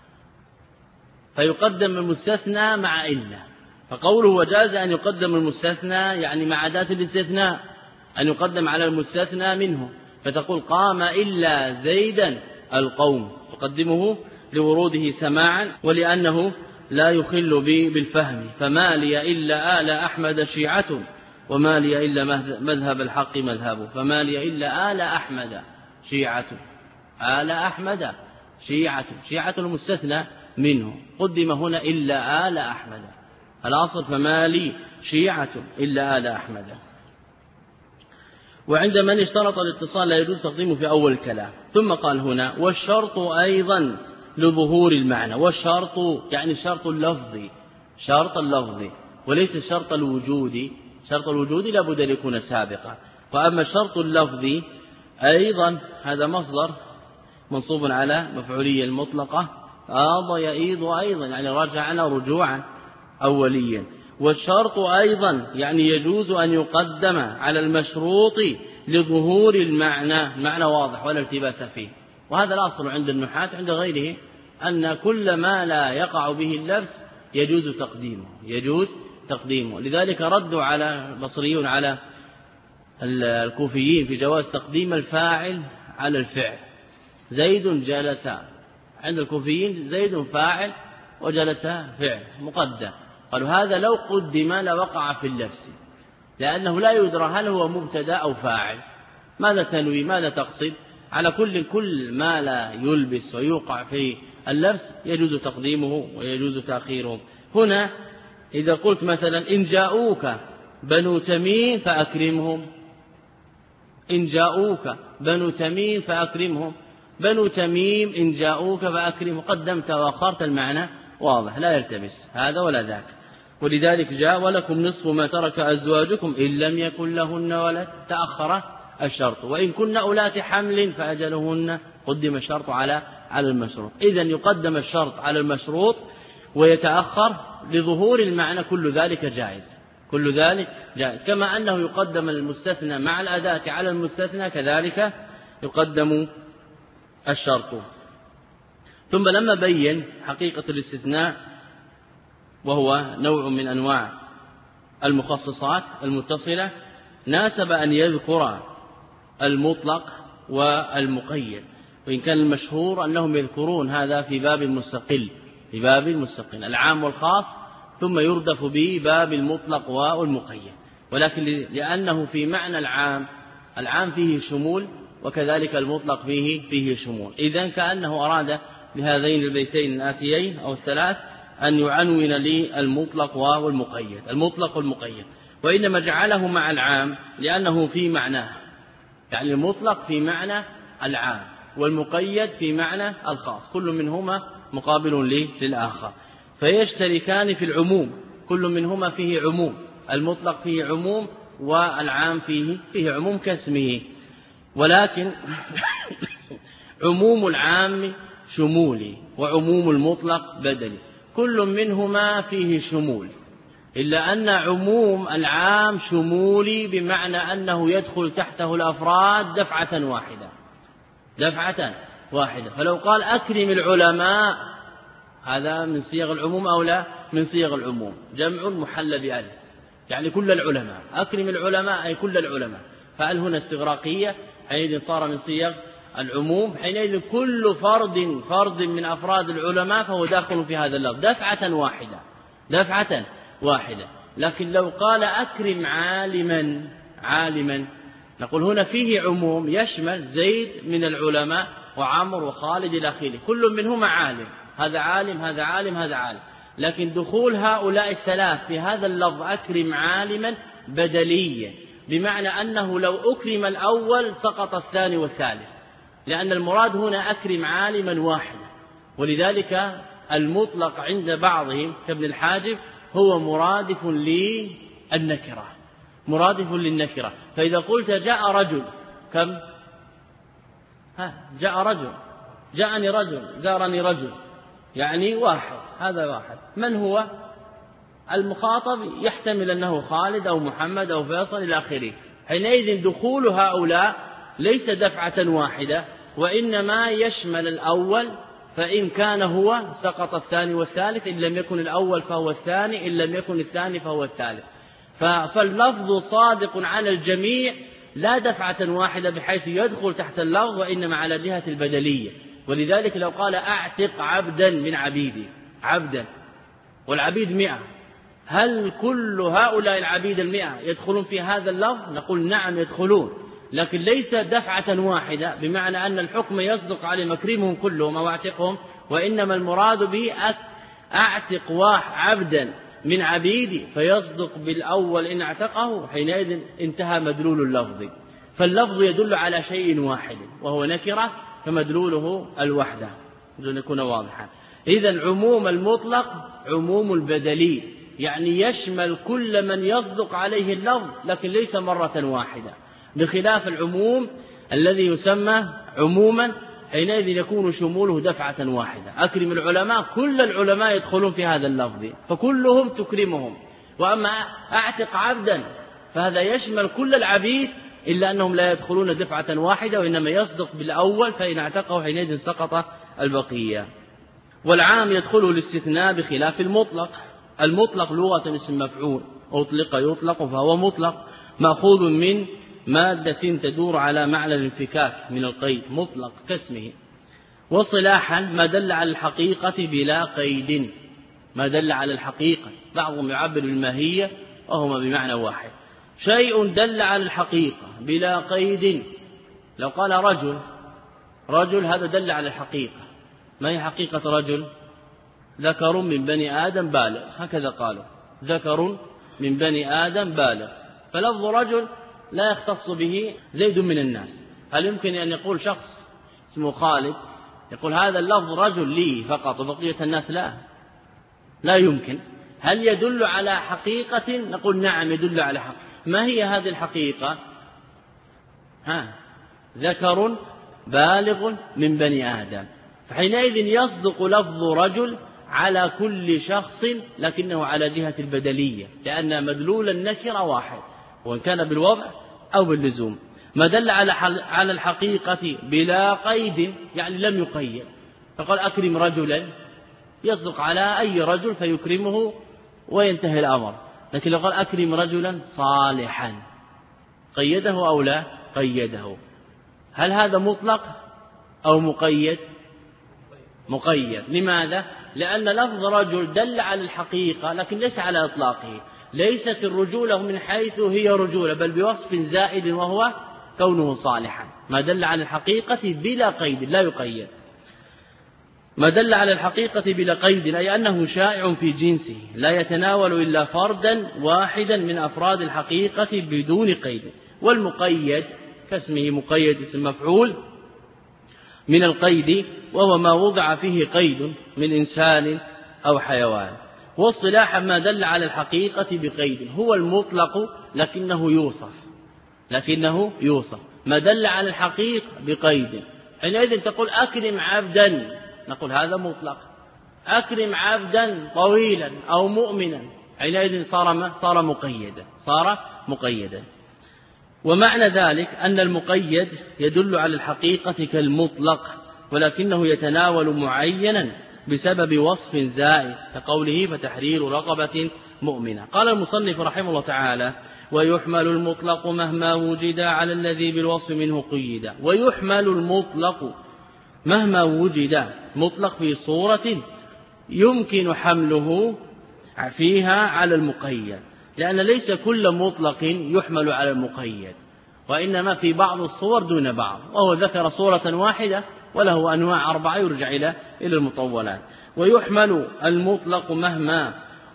فيقدم المستثنى مع إلا. فقوله وجاز أن يقدم المستثنى يعني مع أداة الاستثناء، أن يقدم على المستثنى منه، فتقول قام إلا زيدا القوم، تقدمه لوروده سماعا ولأنه لا يخل بالفهم. فما لي إلا آل أحمد شيعة وما لي إلا مذهب الحق مذهبه. فما لي إلا آل أحمد شيعة، آل أحمد شيعة المستثنى منه، قدم هنا إلا آل أحمد، الأصل فما لي شيعة إلا آل أحمد. وعند من اشترط الاتصال لا يجوز تقديمه في أول الكلام. ثم قال هنا والشرط أيضا لظهور المعنى، والشرط يعني الشرط اللفظي، شرط اللفظي وليس الشرط الوجودي. شرط الوجودي لابد أن يكون سابقا، وأما الشرط اللفظي أيضا هذا مصدر منصوب على مفعولية المطلقة، آض يئيض أيضا يعني رجعنا رجوعا أوليا. والشرط أيضا يعني يجوز أن يقدم على المشروط لظهور المعنى واضح ولا التباس فيه. وهذا الأصل عند النحاة عند غيره، أن كل ما لا يقع به اللبس يجوز تقديمه. لذلك ردوا على البصريون على الكوفيين في جواز تقديم الفاعل على الفعل. زيد جلس، عند الكوفيين زيد فاعل وجلس فعل مقدم، قالوا هذا لو قدم لوقع في اللبس، لأنه لا يدرى هل هو مبتدا أو فاعل، ماذا تنوي ماذا تقصد. على كل ما لا يلبس ويوقع في اللبس يجوز تقديمه ويجوز تأخيره. هنا إذا قلت مثلا إن جاءوك بنو تميم فأكرمهم، إن جاءوك بنو تميم فأكرمهم، بنو تميم إن جاءوك فأكرمهم، قدمت وأخرت، المعنى واضح لا يلتبس هذا ولا ذاك. ولذلك جاء ولكم نصف ما ترك أزواجكم إن لم يكن لهن ولد، تأخر الشرط. وإن كن أولات حمل فأجلهن، قدم الشرط على المشروط. إذن يقدم الشرط على المشروط ويتأخر لظهور المعنى، كل ذلك جائز، كما أنه يقدم المستثنى مع الأداة على المستثنى كذلك يقدم الشرط. ثم لما بين حقيقة الاستثناء وهو نوع من أنواع المخصصات المتصلة، ناسب أن يذكر المطلق والمقيد، وإن كان المشهور أنهم يذكرون هذا في باب مستقل، العام والخاص، ثم يردف به باب المطلق والمقيد. ولكن لأنه في معنى العام فيه شمول، وكذلك المطلق فيه شمول، إذن كأنه أراد بهذين البيتين الآتيين أو الثلاث أن يعنون لي المطلق والمقيد، وإنما جعله مع العام لأنه في معناه، يعني المطلق في معنى العام والمقيد في معنى الخاص، كل منهما مقابل للآخر، فيشتركان في العموم، كل منهما فيه عموم، المطلق فيه عموم والعام فيه عموم كاسمه. ولكن عموم العام شمولي وعموم المطلق بدلي، كل منهما فيه شمول، إلا أن عموم العام شمولي بمعنى أنه يدخل تحته الأفراد دفعة واحدة. فلو قال أكرم العلماء، هذا من صيغ العموم أو لا؟ من صيغ العموم، جمع محل بألف، يعني كل العلماء، أكرم العلماء أي كل العلماء، فأل هنا استغراقية، حينئذ صار من صيغ العموم، حينئذ كل فرد من أفراد العلماء فهو داخل في هذا اللفظ دفعة واحدة. لكن لو قال أكرم عالما نقول هنا فيه عموم يشمل زيد من العلماء وعمر وخالد إلى آخره، كل منهما عالم، هذا عالم هذا عالم هذا عالم، لكن دخول هؤلاء الثلاث في هذا اللفظ أكرم عالما بدلية، بمعنى أنه لو أكرم الأول سقط الثاني والثالث، لأن المراد هنا أكرم عالما واحدا. ولذلك المطلق عند بعضهم كابن الحاجب هو مرادف للنكرة. فإذا قلت جاء رجل، كم؟ جاء رجل، جاءني رجل، زارني رجل، يعني واحد، هذا واحد. من هو المخاطب؟ يحتمل أنه خالد أو محمد أو فيصل إلى آخره. حينئذ دخول هؤلاء ليس دفعة واحدة، وإنما يشمل الأول، فإن كان هو سقط الثاني والثالث، إن لم يكن الأول فهو الثاني، إن لم يكن الثاني فهو الثالث. فاللفظ صادق على الجميع لا دفعة واحدة بحيث يدخل تحت اللفظ، وإنما على جهة البدلية. ولذلك لو قال أعتق عبدا من عبيدي، عبدا والعبيد 100، هل كل هؤلاء العبيد 100 يدخلون في هذا اللفظ؟ نقول نعم يدخلون، لكن ليس دفعة واحدة، بمعنى أن الحكم يصدق على مكرمهم كلهم أو أعتقهم، وإنما المراد به أعتق عبدا من عبيدي، فيصدق بالأول إن اعتقه، حينئذ انتهى مدلول اللفظ. فاللفظ يدل على شيء واحد وهو نكرة، فمدلوله الوحدة، بدون يكون واضحا. إذن عموم المطلق عموم البدلي، يعني يشمل كل من يصدق عليه اللفظ، لكن ليس مرة واحدة، بخلاف العموم الذي يسمى عموما، حينئذ يكون شموله دفعة واحدة. أكرم العلماء، كل العلماء يدخلون في هذا اللفظ، فكلهم تكرمهم. وأما أعتق عبدا فهذا يشمل كل العبيد، إلا أنهم لا يدخلون دفعة واحدة، وإنما يصدق بالأول، فإن اعتقه حينئذ سقط البقية. والعام يدخله الاستثناء بخلاف المطلق. المطلق لغة اسم مفعول، أطلق يطلق فهو مطلق، مأخوذ من مادة تدور على معنى الانفكاك من القيد، مطلق كاسمه. وصلاحا ما دل على الحقيقة بلا قيد، ما دل على الحقيقة، بعضهم يعبر بالماهية وهما بمعنى واحد. شيء دل على الحقيقة بلا قيد، لو قال رجل هذا دل على الحقيقة. ما هي حقيقة رجل؟ ذكر من بني آدم بالغ، هكذا قالوا، ذكر من بني آدم بالغ. فلفظ رجل لا يختص به زيد من الناس. هل يمكن أن يقول شخص اسمه خالد يقول هذا اللفظ رجل لي فقط وبقية الناس لا يمكن. هل يدل على حقيقة؟ نقول نعم يدل على حقيقة. ما هي هذه الحقيقة؟ ذكر بالغ من بني آدم، فحينئذ يصدق لفظ رجل على كل شخص، لكنه على جهة البدلية، لأن مدلول النكرة واحد، وإن كان بالوضع أو باللزوم. ما دل على الحقيقة بلا قيد، يعني لم يقيد، فقال أكرم رجلا يصدق على أي رجل فيكرمه وينتهي الأمر. لكن لو قال أكرم رجلا صالحا قيده أو لا قيده. هل هذا مطلق أو مقيد؟ مقيد. لماذا؟ لأن لفظ رجل دل على الحقيقة لكن ليس على إطلاقه، ليست الرجولة من حيث هي رجولة، بل بوصف زائد وهو كونه صالحا. ما دل على الحقيقة بلا قيد لا يقيد. ما دل على الحقيقة بلا قيد أي أنه شائع في جنسه، لا يتناول إلا فردا واحدا من أفراد الحقيقة بدون قيد. والمقيد كاسمه مقيد اسم مفعول من القيد، وهو ما وضع فيه قيد من إنسان أو حيوان. والصلاح ما دل على الحقيقة بقيد، هو المطلق لكنه يوصف ما دل على الحقيقة بقيد. حينئذ تقول أكرم عبدا، نقول هذا مطلق. أكرم عبدا طويلا أو مؤمنا، حينئذ صار مقيدا. ومعنى ذلك أن المقيد يدل على الحقيقة كالمطلق، ولكنه يتناول معينا بسبب وصف زائد كقوله فتحرير رقبة مؤمنة. قال المصنف رحمه الله تعالى: ويحمل المطلق مهما وجد على الذي بالوصف منه قيد. ويحمل المطلق مهما وجد، مطلق في صورة يمكن حمله فيها على المقيد، لأن ليس كل مطلق يحمل على المقيد، وإنما في بعض الصور دون بعض، وهو ذكر صورة واحدة وله أنواع 4 يرجع إلى المطولات. ويحمل المطلق مهما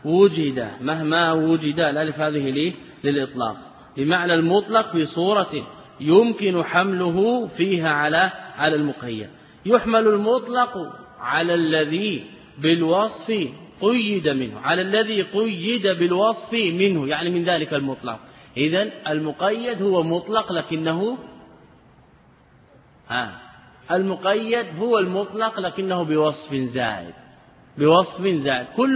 وجد الألف هذه للإطلاق، بمعنى المطلق في صورة يمكن حمله فيها على المقيد. يحمل المطلق على الذي بالوصف قيد منه، على الذي قيد بالوصف منه، يعني من ذلك المطلق. إذن المقيد هو مطلق لكنه المقيد هو المطلق لكنه بوصف زائد، كل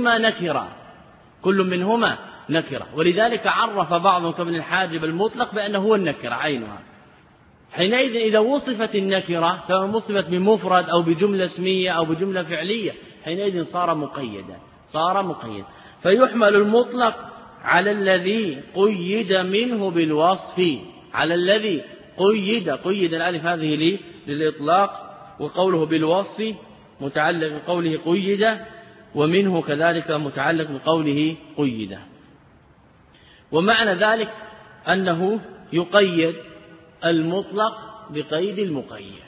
منهما نكرة، ولذلك عرف بعضهم كابن الحاجب المطلق بأنه هو النكرة عينها. حينئذ إذا وصفت النكرة سواء وصفت بمفرد أو بجملة اسمية أو بجملة فعلية، حينئذ صار مقيدا. فيحمل المطلق على الذي قيد منه بالوصف، على الذي قيد الألف هذه للإطلاق، وقوله بالوصف متعلق بقوله قيد، ومنه كذلك متعلق بقوله قيد. ومعنى ذلك أنه يقيد المطلق بقيد المقيد،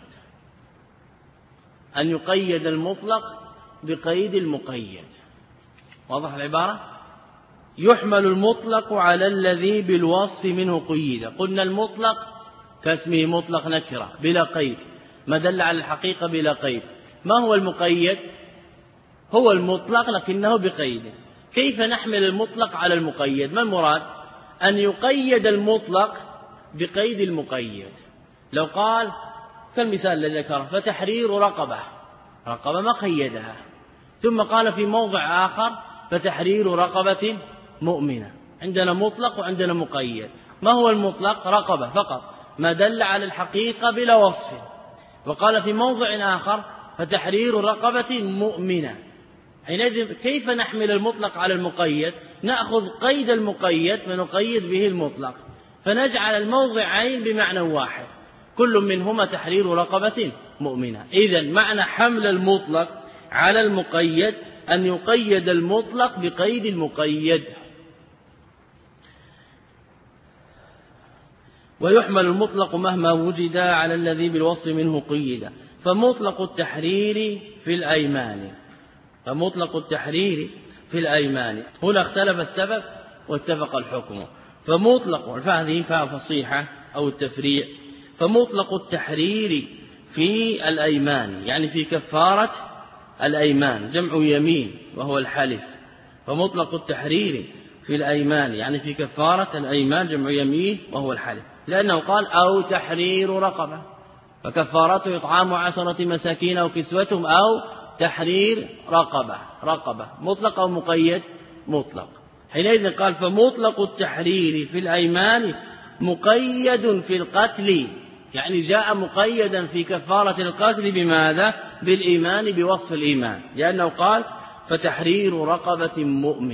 أن يقيد المطلق بقيد المقيد. واضح العبارة؟ يحمل المطلق على الذي بالوصف منه قيد. قلنا المطلق كاسمه مطلق نكرة بلا قيد، ما دل على الحقيقة بلا قيد. ما هو المقيد؟ هو المطلق لكنه بقيد. كيف نحمل المطلق على المقيد؟ ما المراد؟ أن يقيد المطلق بقيد المقيد. لو قال كالمثال الذي ذكره فتحرير رقبة ما قيدها، ثم قال في موضع آخر فتحرير رقبة مؤمنة. عندنا مطلق وعندنا مقيد. ما هو المطلق؟ رقبة فقط، ما دل على الحقيقة بلا وصف. وقال في موضع آخر فتحرير رقبة مؤمنة. حينئذ كيف نحمل المطلق على المقيد؟ نأخذ قيد المقيد فنقيد به المطلق، فنجعل الموضعين بمعنى واحد، كل منهما تحرير رقبة مؤمنة. إذن معنى حمل المطلق على المقيد أن يقيد المطلق بقيد المقيد. ويحمل المطلق مهما وجد على الذي بالوصف منه قيد. فمطلق التحرير في الأيمان هنا اختلف السبب واتفق الحكم. فمطلق فهذه فيها فصيحة أو التفريع. فمطلق التحرير في الأيمان يعني في كفارة الأيمان، جمع يمين وهو الحلف. فمطلق التحرير في الأيمان يعني في كفارة الأيمان، جمع يمين وهو الحلف، لأنه قال أو تحرير رقبة، فكفارته إطعام 10 مساكين أو كسوتهم أو تحرير رقبة مطلق أو مقيد؟ مطلق. حينئذ قال فمطلق التحرير في الأيمان مقيد في القتل، يعني جاء مقيدا في كفارة القتل بماذا؟ بالإيمان، بوصف الإيمان، لأنه قال فتحرير رقبة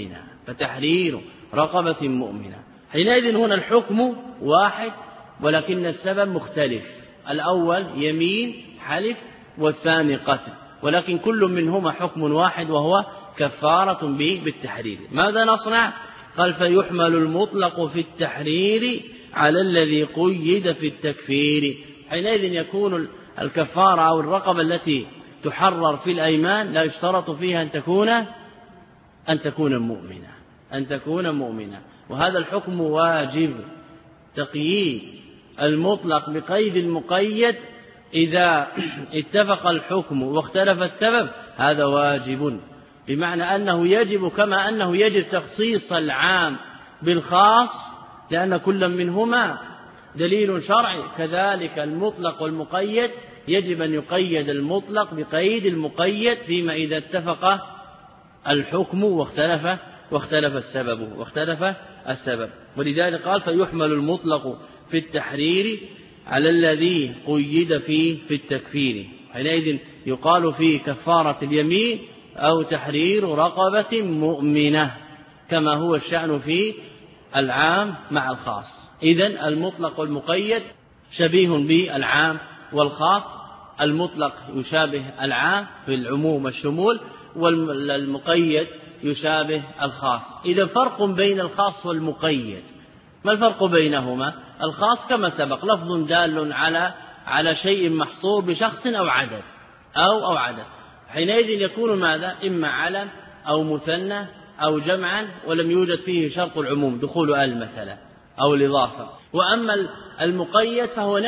مؤمنة. حينئذ هنا الحكم واحد ولكن السبب مختلف، الأول يمين حلف والثاني قتل، ولكن كل منهما حكم واحد وهو كفارة بالتحرير. ماذا نصنع؟ قال فيحمل المطلق في التحرير على الذي قيد في التكفير. حينئذ يكون الكفارة أو الرقبة التي تحرر في الأيمان لا يشترط فيها أن تكون مؤمنة، وهذا الحكم واجب. تقييد المطلق بقيد المقيد إذا اتفق الحكم واختلف السبب هذا واجب، بمعنى أنه يجب كما أنه يجب تخصيص العام بالخاص لأن كل منهما دليل شرعي، كذلك المطلق والمقيد يجب أن يقيد المطلق بقيد المقيد فيما إذا اتفق الحكم واختلف السبب. ولذلك قال فيحمل المطلق في التحرير على الذي قيد فيه في التكفير. حينئذ يقال في كفارة اليمين أو تحرير رقبة مؤمنة، كما هو الشأن في العام مع الخاص. إذن المطلق والمقيد شبيه بالعام والخاص، المطلق يشابه العام في العموم والشمول، والمقيد يشابه الخاص. إذا فرق بين الخاص والمقيد، ما الفرق بينهما؟ الخاص كما سبق لفظ دال على شيء محصور بشخص أو عدد أو عدد، حينئذ يكون ماذا؟ إما علم أو مثنى أو جمعا، ولم يوجد فيه شرط العموم دخول مثلا أو الإضافة. وأما المقيد فهو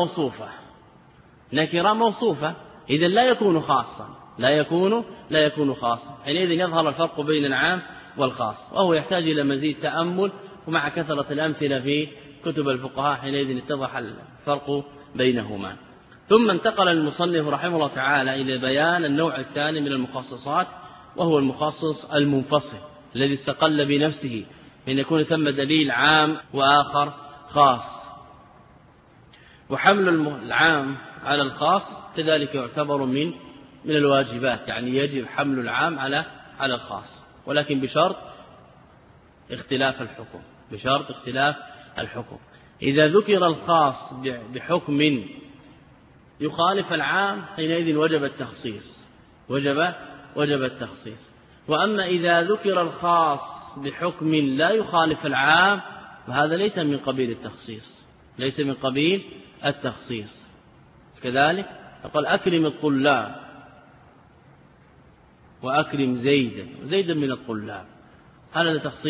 نكرة موصوفة، إذا لا يكون خاصا، لا يكون خاصا. حينئذ يظهر الفرق بين العام والخاص، وهو يحتاج إلى مزيد تأمل، ومع كثرة الأمثلة في كتب الفقهاء حينئذ اتضح الفرق بينهما. ثم انتقل المصنف رحمه الله تعالى إلى بيان النوع الثاني من المخصصات، وهو المخصص المنفصل الذي استقل بنفسه، أن يكون ثم دليل عام وآخر خاص. وحمل العام على الخاص كذلك يعتبر من الواجبات، يعني يجب حمل العام على الخاص، ولكن بشرط اختلاف الحكم. إذا ذكر الخاص بحكم يخالف العام حينئذ وجب التخصيص. وأما إذا ذكر الخاص بحكم لا يخالف العام فهذا ليس من قبيل التخصيص. كذلك يقول أكرم الطلاب وأكرم زيدا من الطلاب، هل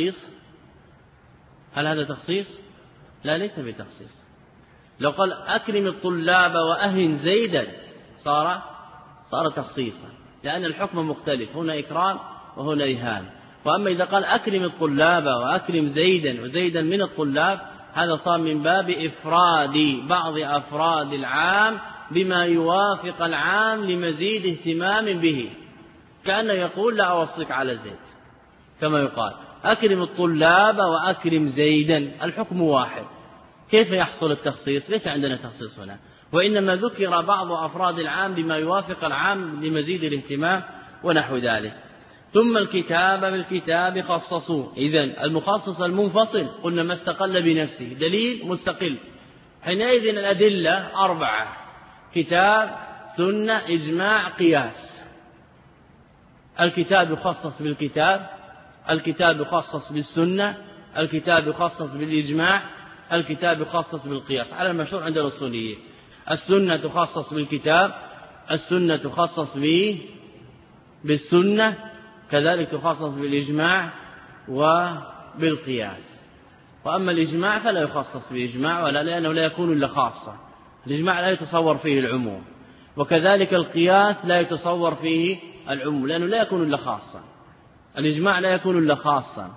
هذا تخصيص؟ لا، ليس بتخصيص. لو قال أكرم الطلاب وأهن زيدا صار تخصيصا، لأن الحكم مختلف، هنا إكرام وهنا إهانة. وأما إذا قال أكرم الطلاب وأكرم زيدا وزيدا من الطلاب، هذا صار من باب إفراد بعض أفراد العام بما يوافق العام لمزيد اهتمام به، كأنه يقول لا أوصيك على زيد، كما يقال أكرم الطلاب وأكرم زيدا، الحكم واحد. كيف يحصل التخصيص؟ ليس عندنا تخصيص هنا، وإنما ذكر بعض أفراد العام بما يوافق العام لمزيد الاهتمام ونحو ذلك. ثم الكتاب بالكتاب خصصوا. إذن المخصص المنفصل قلنا ما استقل بنفسه، دليل مستقل، حينئذ الأدلة 4: كتاب، سنة، إجماع، قياس. الكتاب يخصص بالكتاب، الكتاب يخصص بالسنة، الكتاب يخصص بالإجماع، الكتاب يخصص بالقياس على المشهور عند الأصوليين. السنة تخصص بالكتاب، السنة تخصص بالسنة، كذلك تخصص بالإجماع وبالقياس. وأما الإجماع فلا يخصص بإجماع لأنه لا يكون إلا خاصة، الإجماع لا يتصور فيه العموم، وكذلك القياس لا يتصور فيه العموم لأنه لا يكون إلا خاصة، الإجماع لا يكون إلا خاصا.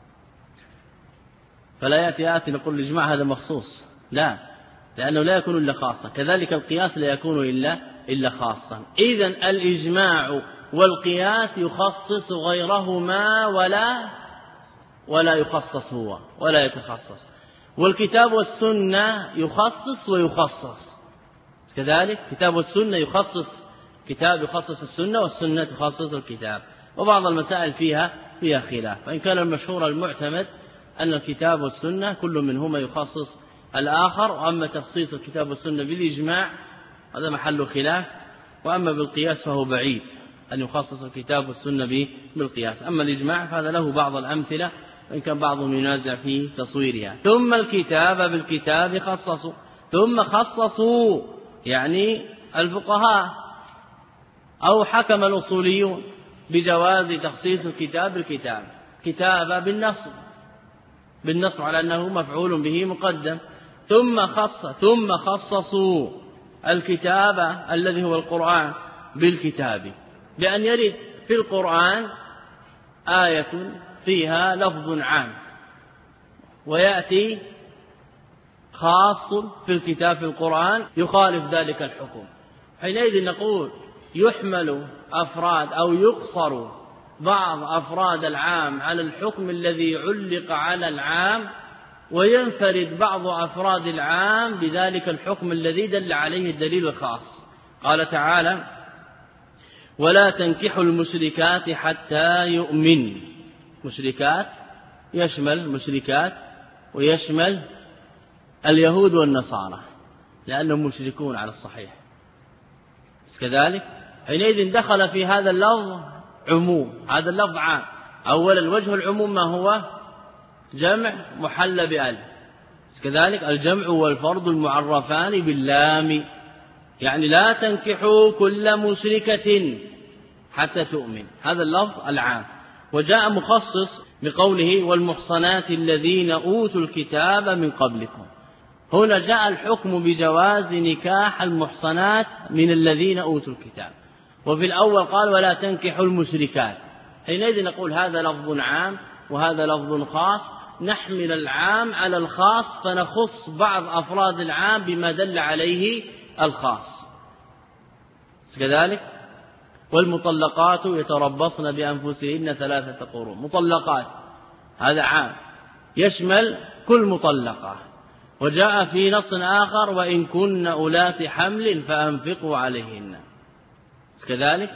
فلا يأتي نقول الإجماع هذا مخصوص، لا، لأنه لا يكون إلا خاصا. كذلك القياس لا يكون إلا خاصا. إذن الإجماع والقياس يخصص غيرهما ولا يخصص هو ولا يتخصص. والكتاب والسنة يخصص ويخصص، كذلك كتاب والسنة يخصص، كتاب يخصص السنة والسنة تخصص الكتاب. وبعض المسائل فيها خلاف، وإن كان المشهور المعتمد أن الكتاب والسنة كل منهما يخصص الآخر. وأما تخصيص الكتاب والسنة بالإجماع هذا محل خلاف، وأما بالقياس فهو بعيد أن يخصص الكتاب والسنة بالقياس. أما الإجماع فهذا له بعض الأمثلة، وإن كان بعضهم ينازع في تصويرها. ثم الكتاب بالكتاب خصصوا. ثم خصصوا يعني الفقهاء أو حكم الأصوليون بجواز تخصيص الكتاب بالكتاب، كتاب بالنص على أنه مفعول به مقدم. ثم خصصوا الكتاب الذي هو القرآن بالكتاب، بأن يرد في القرآن آية فيها لفظ عام ويأتي خاص في الكتاب في القرآن يخالف ذلك الحكم، حينئذ نقول يحمل أفراد أو يقصر بعض أفراد العام على الحكم الذي علق على العام، وينفرد بعض أفراد العام بذلك الحكم الذي دل عليه الدليل الخاص. قال تعالى ولا تنكحوا المشركات حتى يؤمن. مشركات يشمل مشركات ويشمل اليهود والنصارى لأنهم مشركون على الصحيح. كذلك حينئذ دخل في هذا اللفظ عموم، هذا اللفظ عام. أولا وجه العموم ما هو؟ جمع محل بأل. كذلك الجمع والفرد المعرفان باللام، يعني لا تنكحوا كل مشركة حتى تؤمن، هذا اللفظ العام. وجاء مخصص بقوله والمحصنات الذين أوتوا الكتاب من قبلكم. هنا جاء الحكم بجواز نكاح المحصنات من الذين أوتوا الكتاب، وفي الأول قال ولا تنكحوا المشركات. حينئذ نقول هذا لفظ عام وهذا لفظ خاص، نحمل العام على الخاص فنخص بعض أفراد العام بما دل عليه الخاص. كذلك والمطلقات يتربصن بأنفسهن 3 قروء. مطلقات هذا عام يشمل كل مطلقة. وجاء في نص آخر وإن كن أولات حمل فأنفقوا عليهن. كذلك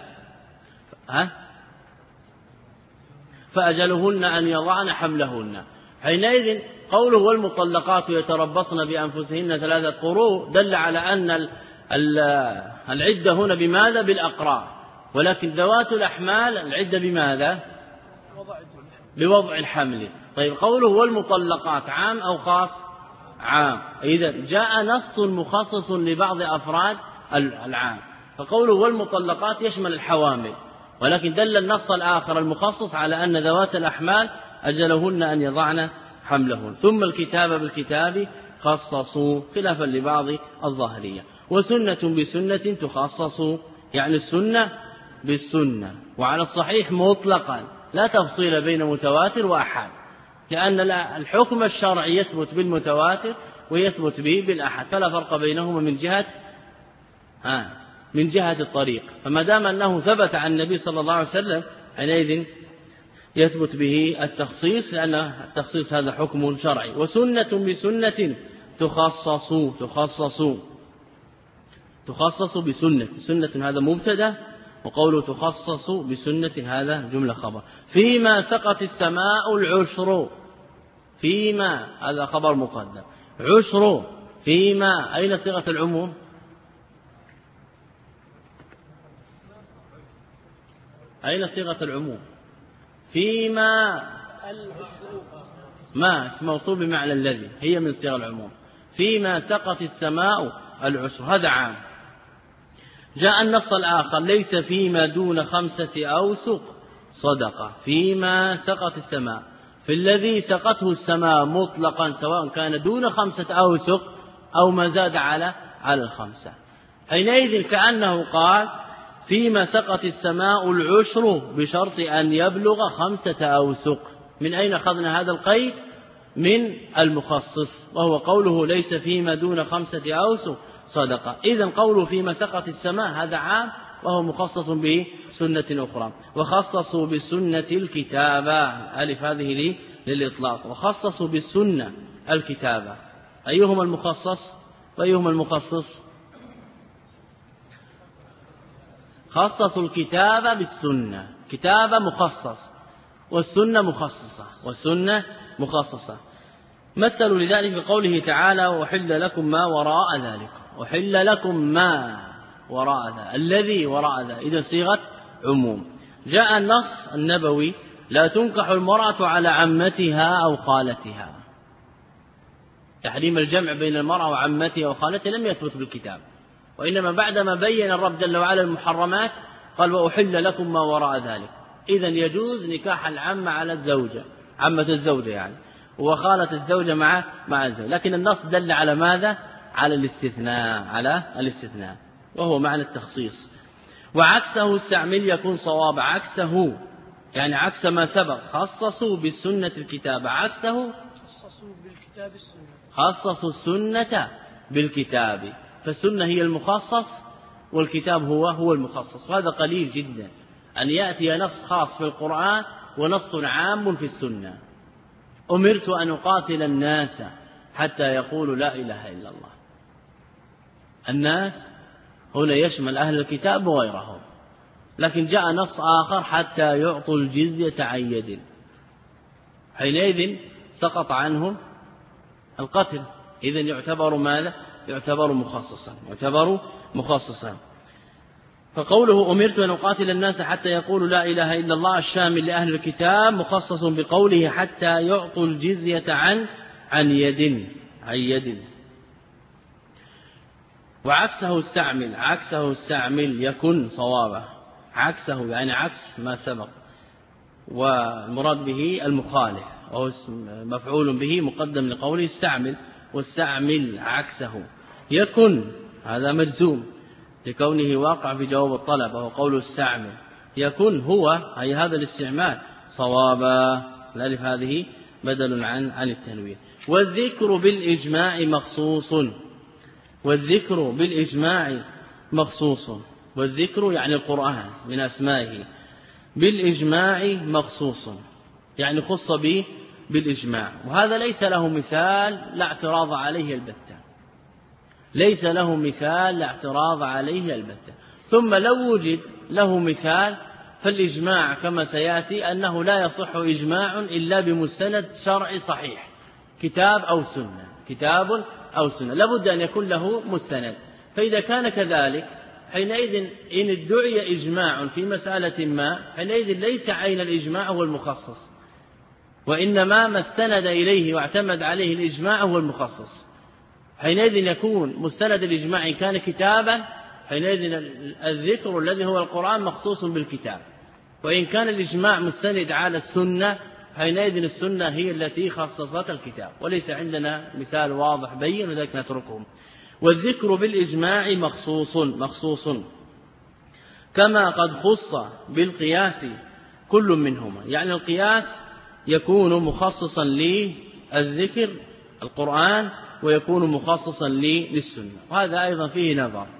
فأجلهن أن يضعن حملهن. حينئذ قوله والمطلقات يتربصن بأنفسهن 3 قروء دل على أن العدة هنا بماذا؟ بالأقراء. ولكن ذوات الأحمال العدة بماذا؟ بوضع الحمل. طيب قوله والمطلقات عام أو خاص؟ عام. إذا جاء نص مخصص لبعض أفراد العام، فقوله والمطلقات يشمل الحوامل، ولكن دل النص الآخر المخصص على أن ذوات الأحمال أجلهن أن يضعن حملهن. ثم الكتاب بالكتاب خصصوا خلافا لبعض الظاهرية. وسنة بسنة تخصص، يعني السنة بالسنة، وعلى الصحيح مطلقا لا تفصيل بين متواتر وأحاد، لأن الحكم الشرعي يثبت بالمتواتر ويثبت به بالأحاد، فلا فرق بينهما من جهة الطريق. فما دام أنه ثبت عن النبي صلى الله عليه وسلم حينئذ يثبت به التخصيص، لأن التخصيص هذا حكم شرعي. وسنة بسنة تخصص بسنة. سنة هذا مبتدأ، وقوله تخصص بسنة هذا جملة خبر. فيما سقط السماء العشر، فيما هذا خبر مقدم، عشر فيما أين صيغة العموم؟ أين صيغة العموم؟ فيما ما اسم موصول بمعنى الذي، هي من صيغ العموم. فيما سقط السماء العشر هذا عام. جاء النص الآخر ليس فيما دون 5 أوسق صدقة. فيما سقط السماء، في الذي سقته السماء مطلقا سواء كان دون 5 أوسق أو ما زاد على 5. حينئذ كأنه قال فيما سقط السماء العشر بشرط أن يبلغ 5 أوسق. من أين أخذنا هذا القيد؟ من المخصص، وهو قوله ليس فيما دون 5 أوسق صدقة. إذن قوله فيما سقط السماء هذا عام، وهو مخصص به سنة أخرى. وخصصوا بالسنة الكتابة، ألف هذه للإطلاق. وخصصوا بالسنة الكتابة، أيهما المخصص وأيهما المخصص؟ خصصوا الكتابة بالسنة، كتابة مخصص والسنة مخصصة. مثلوا لذلك بقوله تعالى وحل لكم ما وراء ذلك. وحل لكم ما وراء ذلك، الذي وراء ذلك، إذا صيغة عموم. جاء النص النبوي لا تنكح المرأة على عمتها أو خالتها. تحريم الجمع بين المرأة وعمتها وخالتها لم يثبت بالكتاب، وإنما بعدما بين الرب جل وعلا المحرمات قال وأحل لكم ما وراء ذلك. إذن يجوز نكاح العمة على الزوجة، عمة الزوجة يعني، وخالة الزوجة مع الزوجة، لكن النص دل على ماذا؟ على الاستثناء، وهو معنى التخصيص. وعكسه استعمل يكون صواب. عكسه يعني عكس ما سبق. خصصوا بالسنة الكتاب، عكسه خصصوا السنة بالكتاب، فالسنة هي المخصص والكتاب هو المخصص. وهذا قليل جدا أن يأتي نص خاص في القرآن ونص عام في السنة. أمرت أن أقاتل الناس حتى يقولوا لا إله إلا الله. الناس هنا يشمل أهل الكتاب وغيرهم، لكن جاء نص آخر حتى يعطوا الجزية عن يد، حينئذ سقط عنهم القتل، إذن يعتبر ماذا؟ يعتبر مخصصا. فقوله أمرت أن أقاتل الناس حتى يقولوا لا إله إلا الله الشامل لأهل الكتاب مخصص بقوله حتى يعطوا الجزية عن يد. وعكسه استعمل يكن صوابه، عكسه يعني عكس ما سبق، والمراد به المخالف، وهو مفعول به مقدم لقوله استعمل، واستعمل عكسه يكن، هذا مجزوم لكونه واقع في جواب الطلب، وهو قول استعمل. يكن هو أي هذا الاستعمال صوابا، الألف هذه بدل عن التنوين. والذكر بالإجماع مخصوص، والذكر يعني القرآن من أسمائه، بالإجماع مخصوص يعني خص به بالإجماع، وهذا ليس له مثال لا اعتراض عليه البتة، ثم لو وجد له مثال فالإجماع كما سيأتي أنه لا يصح إجماع إلا بمستند شرعي صحيح، كتاب أو سنة لابد أن يكون له مستند. فإذا كان كذلك حينئذ إن ادعي إجماع في مسألة ما، حينئذ ليس عين الإجماع هو المخصص، وإنما ما استند إليه واعتمد عليه الإجماع هو المخصص. حينئذ يكون مستند الإجماع إن كان كتابا، حينئذ الذكر الذي هو القرآن مخصوص بالكتاب، وإن كان الإجماع مستند على السنة، حينئذ السنة هي التي خصصت الكتاب، وليس عندنا مثال واضح بين، وذلك نتركهم. والذكر بالإجماع مخصوص كما قد خص بالقياس كل منهما، يعني القياس يكون مخصصا للذكر القرآن، ويكون مخصصا للسنة، وهذا أيضا فيه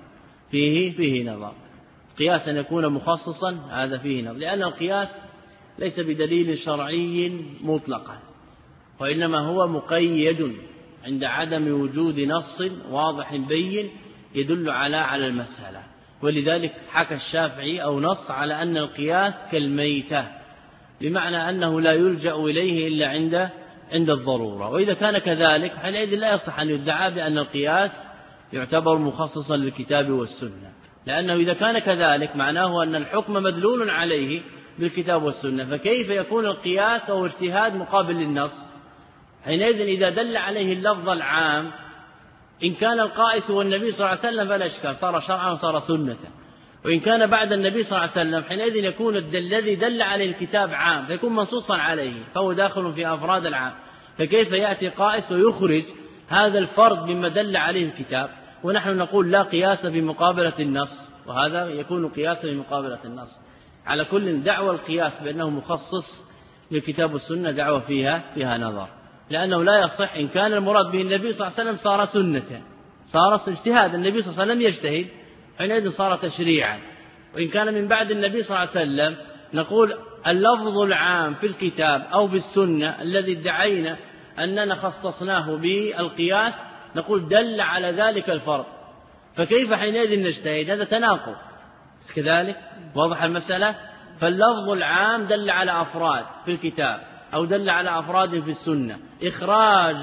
نظر قياسا يكون مخصصا، هذا فيه نظر، لأن القياس ليس بدليل شرعي مطلقا، وإنما هو مقيد عند عدم وجود نص واضح بين يدل على المسألة. ولذلك حكى الشافعي أو نص على أن القياس كالميتة، بمعنى أنه لا يلجأ إليه إلا عند الضرورة. وإذا كان كذلك حينئذ لا يصح أن يدعى بأن القياس يعتبر مخصصا للكتاب والسنة، لأنه إذا كان كذلك معناه أن الحكم مدلول عليه بالكتاب والسنة، فكيف يكون القياس أو اجتهاد مقابل للنص؟ حينئذ إذا دل عليه اللفظ العام، إن كان القائس هو النبي صلى الله عليه وسلم فلا إشكال، صار شرعا وصار سنة. وإن كان بعد النبي صلى الله عليه وسلم حينئذ يكون الذي دل عليه الكتاب عام، فيكون منصوصا عليه، فهو داخل في أفراد العام. فكيف يأتي قائس ويخرج هذا الفرد مما دل عليه الكتاب، ونحن نقول لا قياس بمقابلة النص، وهذا يكون قياسا بمقابلة النص. على كل دعوى القياس بأنه مخصص للكتاب والسنة دعوة فيها نظر، لأنه لا يصح. إن كان المراد به النبي صلى الله عليه وسلم صار سنة، صار اجتهاد، النبي صلى الله عليه وسلم يجتهد، حينئذ صار تشريعا. وإن كان من بعد النبي صلى الله عليه وسلم نقول اللفظ العام في الكتاب أو بالسنة الذي ادعينا أننا خصصناه بالقياس، نقول دل على ذلك الفرق، فكيف حينئذ نجتهد؟ هذا تناقض كذلك. واضح المسألة؟ فاللفظ العام دل على أفراد في الكتاب أو دل على أفراد في السنة، إخراج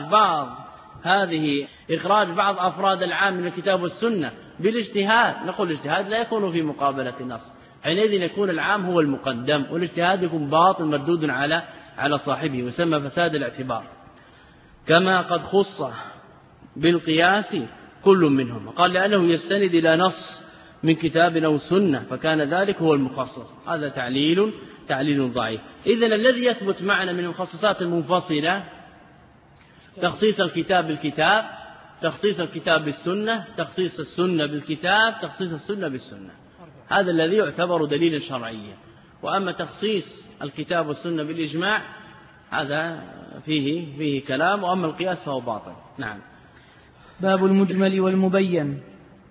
بعض أفراد العام من الكتاب والسنة بالاجتهاد، نقول الاجتهاد لا يكون في مقابلة النص، حينئذ يكون العام هو المقدم، والاجتهاد يكون باطل مردود على صاحبه، ويسمى فساد الاعتبار. كما قد خص بالقياس كل منهم، قال لأنه يستند إلى نص من كتاب أو سنة، فكان ذلك هو المخصص. هذا تعليل ضعيف. إذن الذي يثبت معنا من المخصصات المنفصلة تخصيص الكتاب بالكتاب، تخصيص الكتاب بالسنة، تخصيص السنة بالكتاب، تخصيص السنة بالسنة، هذا الذي يعتبر دليلا شرعيا. وأما تخصيص الكتاب والسنة بالإجماع هذا فيه كلام، وأما القياس فهو باطل. نعم. باب المجمل والمبين.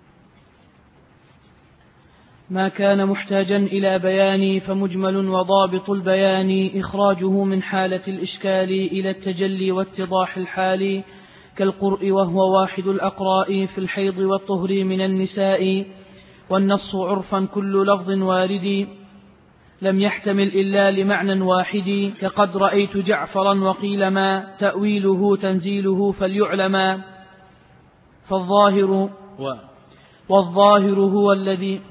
ما كان محتاجا إلى بيان فمجمل، وضابط البيان إخراجه من حالة الإشكال إلى التجلي واتضاح الحال، كالقرء وهو واحد الأقراء في الحيض والطهر من النساء، والنص عرفا كل لفظ وارد لم يحتمل إلا لمعنى واحد كقد رأيت جعفرا وقيل ما تأويله تنزيله فليعلما والظاهر هو الذي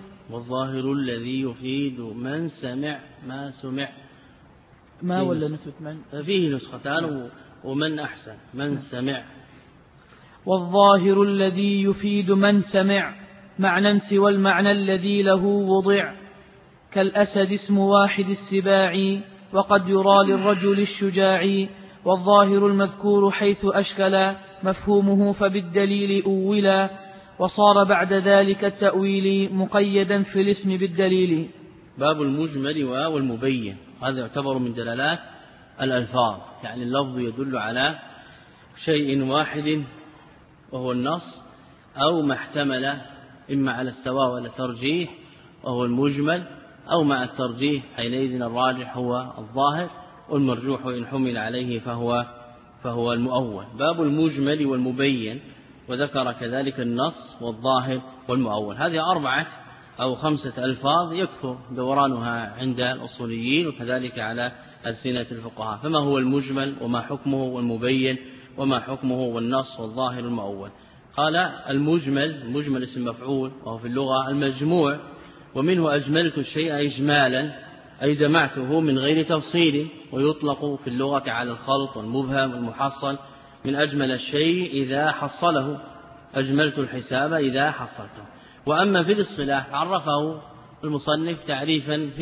يفيد من سمع ما سمع ما ولا نثبت من فيه نسختان ومن أحسن من سمع. والظاهر الذي يفيد من سمع معنى سوى المعنى الذي له وضع كالأسد اسم واحد السباع وقد يرى للرجل الشجاع. والظاهر المذكور حيث أشكل مفهومه فبالدليل أولا وصار بعد ذلك التأويل مقيدا في الاسم بالدليل. باب المجمل والمبين، هذا يعتبر من دلالات الألفاظ، يعني اللفظ يدل على شيء واحد وهو النص أو ما احتمل إما على السواء والترجيح وهو المجمل أو مع الترجيح، حينئذ الراجح هو الظاهر والمرجوح إن حمل عليه فهو المؤول. باب المجمل والمبين، وذكر كذلك النص والظاهر والمؤول. هذه 4 أو 5 ألفاظ يكثر دورانها عند الأصوليين وكذلك على ألسنة الفقهاء. فما هو المجمل وما حكمه، والمبين وما حكمه، والنص والظاهر والمؤول؟ قال المجمل اسم مفعول، وهو في اللغة المجموع، ومنه أجملت الشيء إجمالا أي جمعته من غير تفصيل، ويطلق في اللغة على الخلط والمبهم والمحصل، من أجمل الشيء إذا حصله، أجملت الحساب إذا حصلته. وأما في الاصطلاح عرفه المصنف تعريفا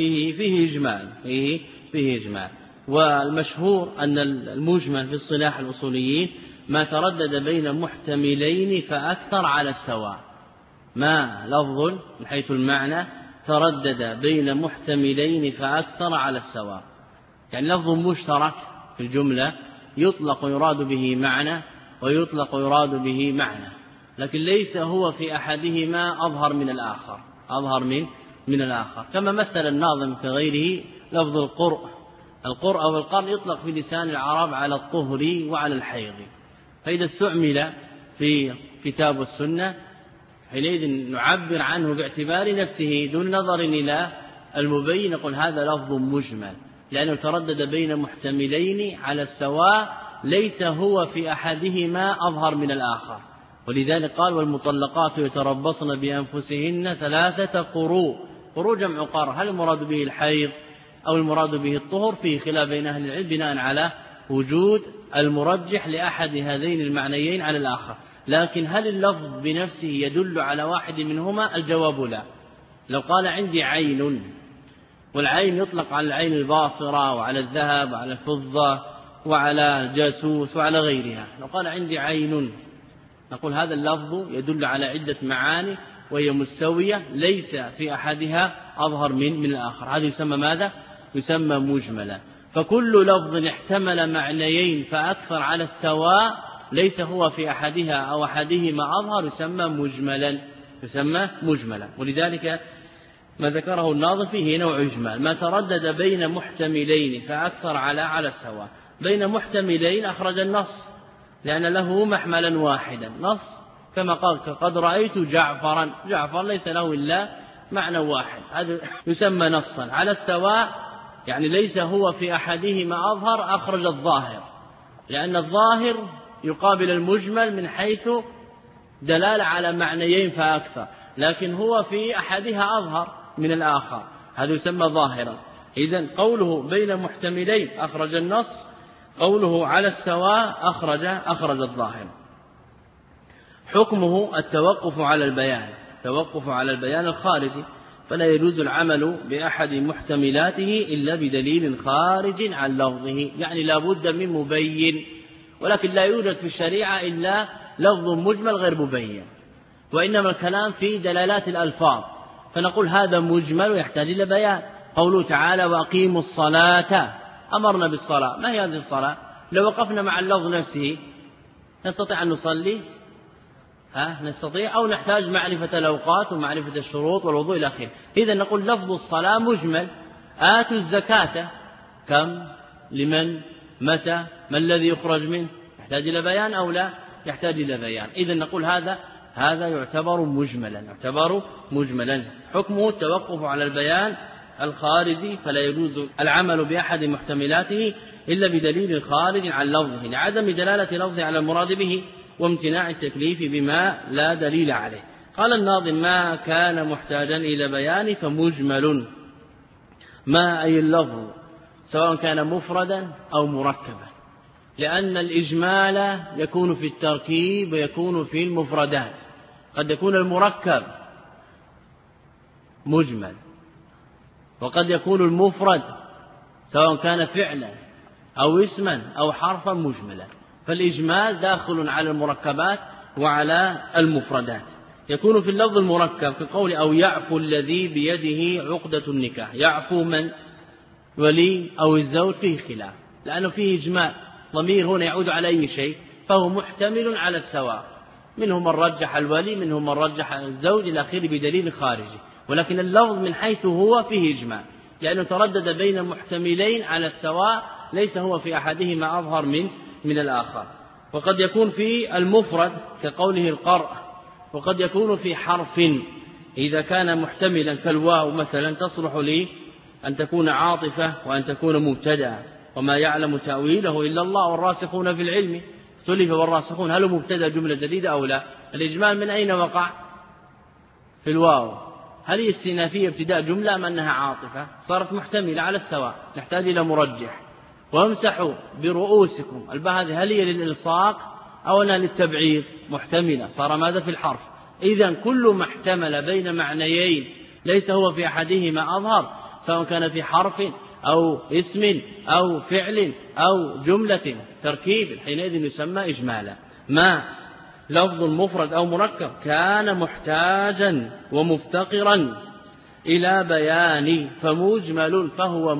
فيه إجمال. والمشهور أن المجمل في اصطلاح الأصوليين ما تردد بين محتملين فأكثر على السواء، ما لفظ من حيث المعنى تردد بين محتملين فأكثر على السواء، يعني لفظ مشترك في الجملة يطلق يراد به معنى ويطلق يراد به معنى، لكن ليس هو في أحدهما أظهر من الآخر، كما مثل الناظم في غيره لفظ القرء أو القرن يطلق في لسان العرب على الطهر وعلى الحيض، فإذا استعمل في كتاب والسنة حينئذ نعبر عنه باعتبار نفسه دون نظر إلى المبين، نقول هذا لفظ مجمل لأنه تردد بين محتملين على السواء، ليس هو في أحدهما أظهر من الآخر. ولذلك قال والمطلقات يتربصن بأنفسهن 3 قروء، قروء جمع قر، هل المراد به الحيض أو المراد به الطهر؟ فيه خلاف بين أهل العلم بناء على وجود المرجح لأحد هذين المعنيين على الآخر، لكن هل اللفظ بنفسه يدل على واحد منهما؟ الجواب لا. لو قال عندي عين، والعين يطلق على العين الباصرة وعلى الذهب وعلى الفضة وعلى الجاسوس وعلى غيرها، لو قال عندي عين نقول هذا اللفظ يدل على عدة معاني وهي مستوية ليس في أحدها أظهر من الآخر، هذا يسمى ماذا؟ يسمى مجملا. فكل لفظ احتمل معنيين فأكثر على السواء ليس هو في أحدها أو أحدهما أظهر يسمى مجملا. ولذلك ما ذكره الناظم فيه نوع إجمال، ما تردد بين محتملين فأكثر على السواء. بين محتملين أخرج النص لأن له محملا واحدا، نص كما قال قد رأيت جعفرا، جعفر ليس له إلا معنى واحد، هذا يسمى نصا. على السواء يعني ليس هو في أحدهما أظهر، أخرج الظاهر، لأن الظاهر يقابل المجمل من حيث دلالة على معنيين فأكثر، لكن هو في أحدها أظهر من الآخر، هذا يسمى ظاهرا. إذن قوله بين محتملين أخرج النص، قوله على السواء أخرج الظاهر. حكمه التوقف على البيان الخارجي، فلا يجوز العمل بأحد محتملاته إلا بدليل خارج عن لفظه، يعني لا بد من مبين، ولكن لا يوجد في الشريعة إلا لفظ مجمل غير مبين، وإنما الكلام في دلالات الألفاظ، فنقول هذا مجمل ويحتاج إلى بيان. قوله تعالى وأقيموا الصلاة، أمرنا بالصلاة، ما هي هذه الصلاة؟ لو وقفنا مع اللفظ نفسه نستطيع أن نصلي؟ نستطيع، أو نحتاج معرفة الأوقات ومعرفة الشروط والوضوء إلى آخره. إذا نقول لفظ الصلاة مجمل. آتوا الزكاة، كم، لمن، متى، ما الذي يخرج منه؟ يحتاج إلى بيان أو لا؟ يحتاج إلى بيان. إذا نقول هذا يعتبر مجملا. حكمه التوقف على البيان الخارجي، فلا يجوز العمل بأحد محتملاته إلا بدليل خارج عن لفظه لعدم دلالة لفظه على المراد به وامتناع التكليف بما لا دليل عليه. قال الناظم: ما كان محتاجا إلى بيان فمجمل. ما أي اللفظ سواء كان مفردا أو مركبا، لأن الإجمال يكون في التركيب ويكون في المفردات. قد يكون المركب مجمل، وقد يكون المفرد سواء كان فعلا أو اسما أو حرفا مجملا. فالإجمال داخل على المركبات وعلى المفردات. يكون في اللفظ المركب كقول: أو يعفو الذي بيده عقدة النكاح. يعفو من؟ ولي أو الزوج، فيه خلاف لأنه فيه إجمال. ضمير هنا يعود على أي شيء، فهو محتمل على السواء. منهم من رجح الولي، منهم من رجح الزوج إلى آخره بدليل خارجي. ولكن اللفظ من حيث هو فيه إجمال، لأنه تردد بين محتملين على السواء، ليس هو في أحدهما أظهر من الآخر. وقد يكون في المفرد كقوله القرء، وقد يكون في حرف إذا كان محتملا كالواو مثلا، تصلح لي أن تكون عاطفة وأن تكون مبتدأ. وما يعلم تأويله إلا الله والراسخون في العلم. اختلف والراسخون هل مبتدأ جملة جديدة أو لا؟ الإجمال من أين وقع؟ في الواو. هل هي استئنافية ابتداء جملة أم أنها عاطفة؟ صارت محتملة على السواء، نحتاج إلى مرجح. وامسحوا برؤوسكم، الباء هذه هل هي للإلصاق أو أنها للتبعيض؟ محتملة، صار ماذا في الحرف. إذن كل ما احتمل بين معنيين ليس هو في أحدهما أظهر، سواء كان في حرف أو اسم أو فعل أو جملة تركيب، حينئذ يسمى إجمالا. ما لفظ مفرد أو مركب كان محتاجا ومفتقرا إلى بيان فمجمل، فهو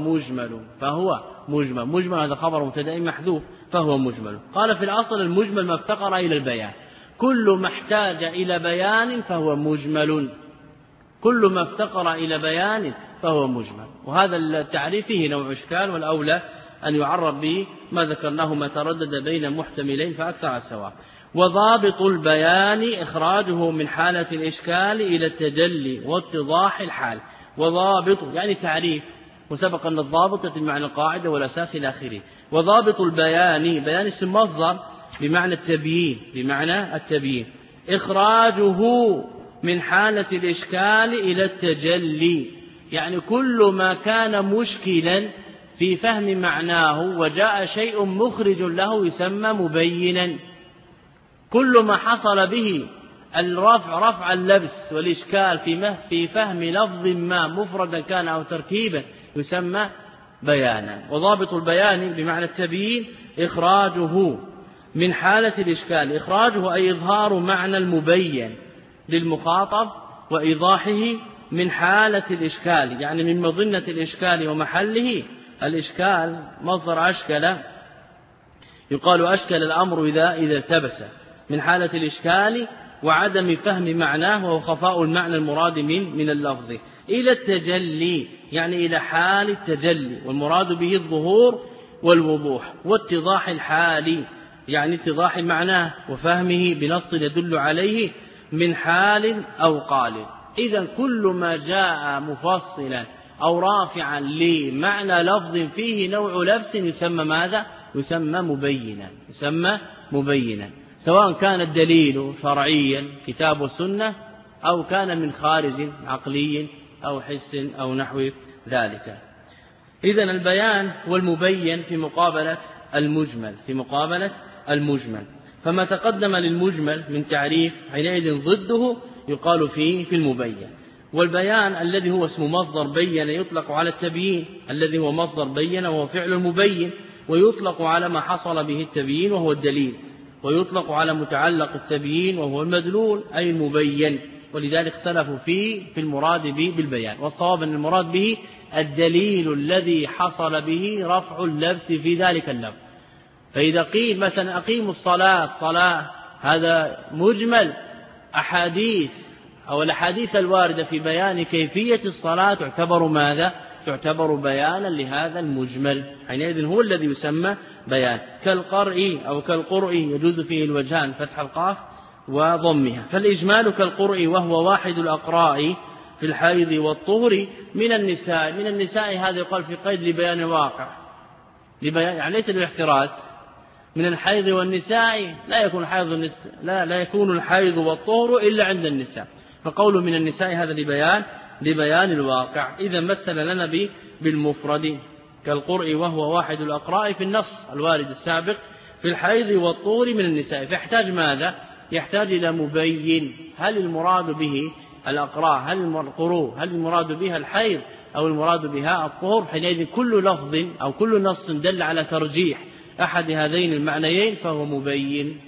مجمل هذا خبر مبتدأ محذوف، فهو مجمل. قال في الأصل المجمل ما افتقر إلى البيان. كل ما احتاج إلى بيان فهو مجمل، كل ما افتقر إلى بيان فهو مجمل. وهذا التعريف فيه نوع إشكال، والأولى أن يعرف به ما ذكرناه ما تردد بين محتملين فأكثر السواء. وضابط البيان إخراجه من حالة الإشكال إلى التجلي واتضاح الحال. وضابط يعني تعريف، وسبق أن الضابط يأتي بمعنى القاعدة والأساس إلى آخره. وضابط البيان، بيان اسم مصدر بمعنى التبيين، إخراجه من حالة الإشكال إلى التجلي، يعني كل ما كان مشكلا في فهم معناه وجاء شيء مخرج له يسمى مبينا. كل ما حصل به رفع اللبس والإشكال في فهم لفظ ما مفردا كان أو تركيبا يسمى بيانا. وضابط البيان بمعنى التبيين إخراجه من حالة الإشكال. إخراجه أي إظهار معنى المبين للمخاطب وإيضاحه من حالة الإشكال، يعني من مظنة الإشكال ومحله. الإشكال مصدر أشكل، يقال أشكل الأمر إذا التبس، من حالة الإشكال وعدم فهم معناه وهو خفاء المعنى المراد من اللفظ، إلى التجلي يعني إلى حال التجلي، والمراد به الظهور والوضوح، واتضاح الحال يعني اتضاح معناه وفهمه بنص يدل عليه من حال أو قال. إذن كل ما جاء مفصلا أو رافعا لمعنى لفظ فيه نوع لبس يسمى ماذا؟ يسمى مبينا، سواء كان الدليل شرعيا كتاب والسنة أو كان من خارج عقلي أو حس أو نحو ذلك. إذن البيان والمبين في مقابلة المجمل، فما تقدم للمجمل من تعريف حينئذ ضده يقال فيه في المبين. والبيان الذي هو اسم مصدر بين يطلق على التبيين الذي هو مصدر بين وهو فعل المبين، ويطلق على ما حصل به التبيين وهو الدليل، ويطلق على متعلق التبيين وهو المدلول أي المبين. ولذلك اختلفوا في المراد به بالبيان، والصواب أن المراد به الدليل الذي حصل به رفع اللبس في ذلك اللفظ. فإذا قيل مثلا أقيموا الصلاة هذا مجمل، أحاديث أو الأحاديث الواردة في بيان كيفية الصلاة تعتبر ماذا؟ تعتبر بيانا لهذا المجمل، حينئذ هو الذي يسمى بيان. كالقرء أو كالقرء يجوز فيه الوجهان فتح القاف وضمها. فالإجمال كالقرء وهو واحد الأقراء في الحيض والطهر من النساء. من النساء هذا يقال في قيد لبيان الواقع، يعني ليس للاحتراز. من الحيض والنساء لا يكون الحيض والطهر إلا عند النساء، فقول من النساء هذا لبيان الواقع. إذا مثل لنا بالمفرد كالقرء وهو واحد الأقراء في النص الوارد السابق في الحيض والطهر من النساء. فيحتاج ماذا؟ يحتاج إلى مبين، هل المراد به الأقراء، هل المراد بها الحيض أو المراد بها الطهر؟ حينئذ كل لفظ أو كل نص دل على ترجيح أحد هذين المعنيين فهو مبين.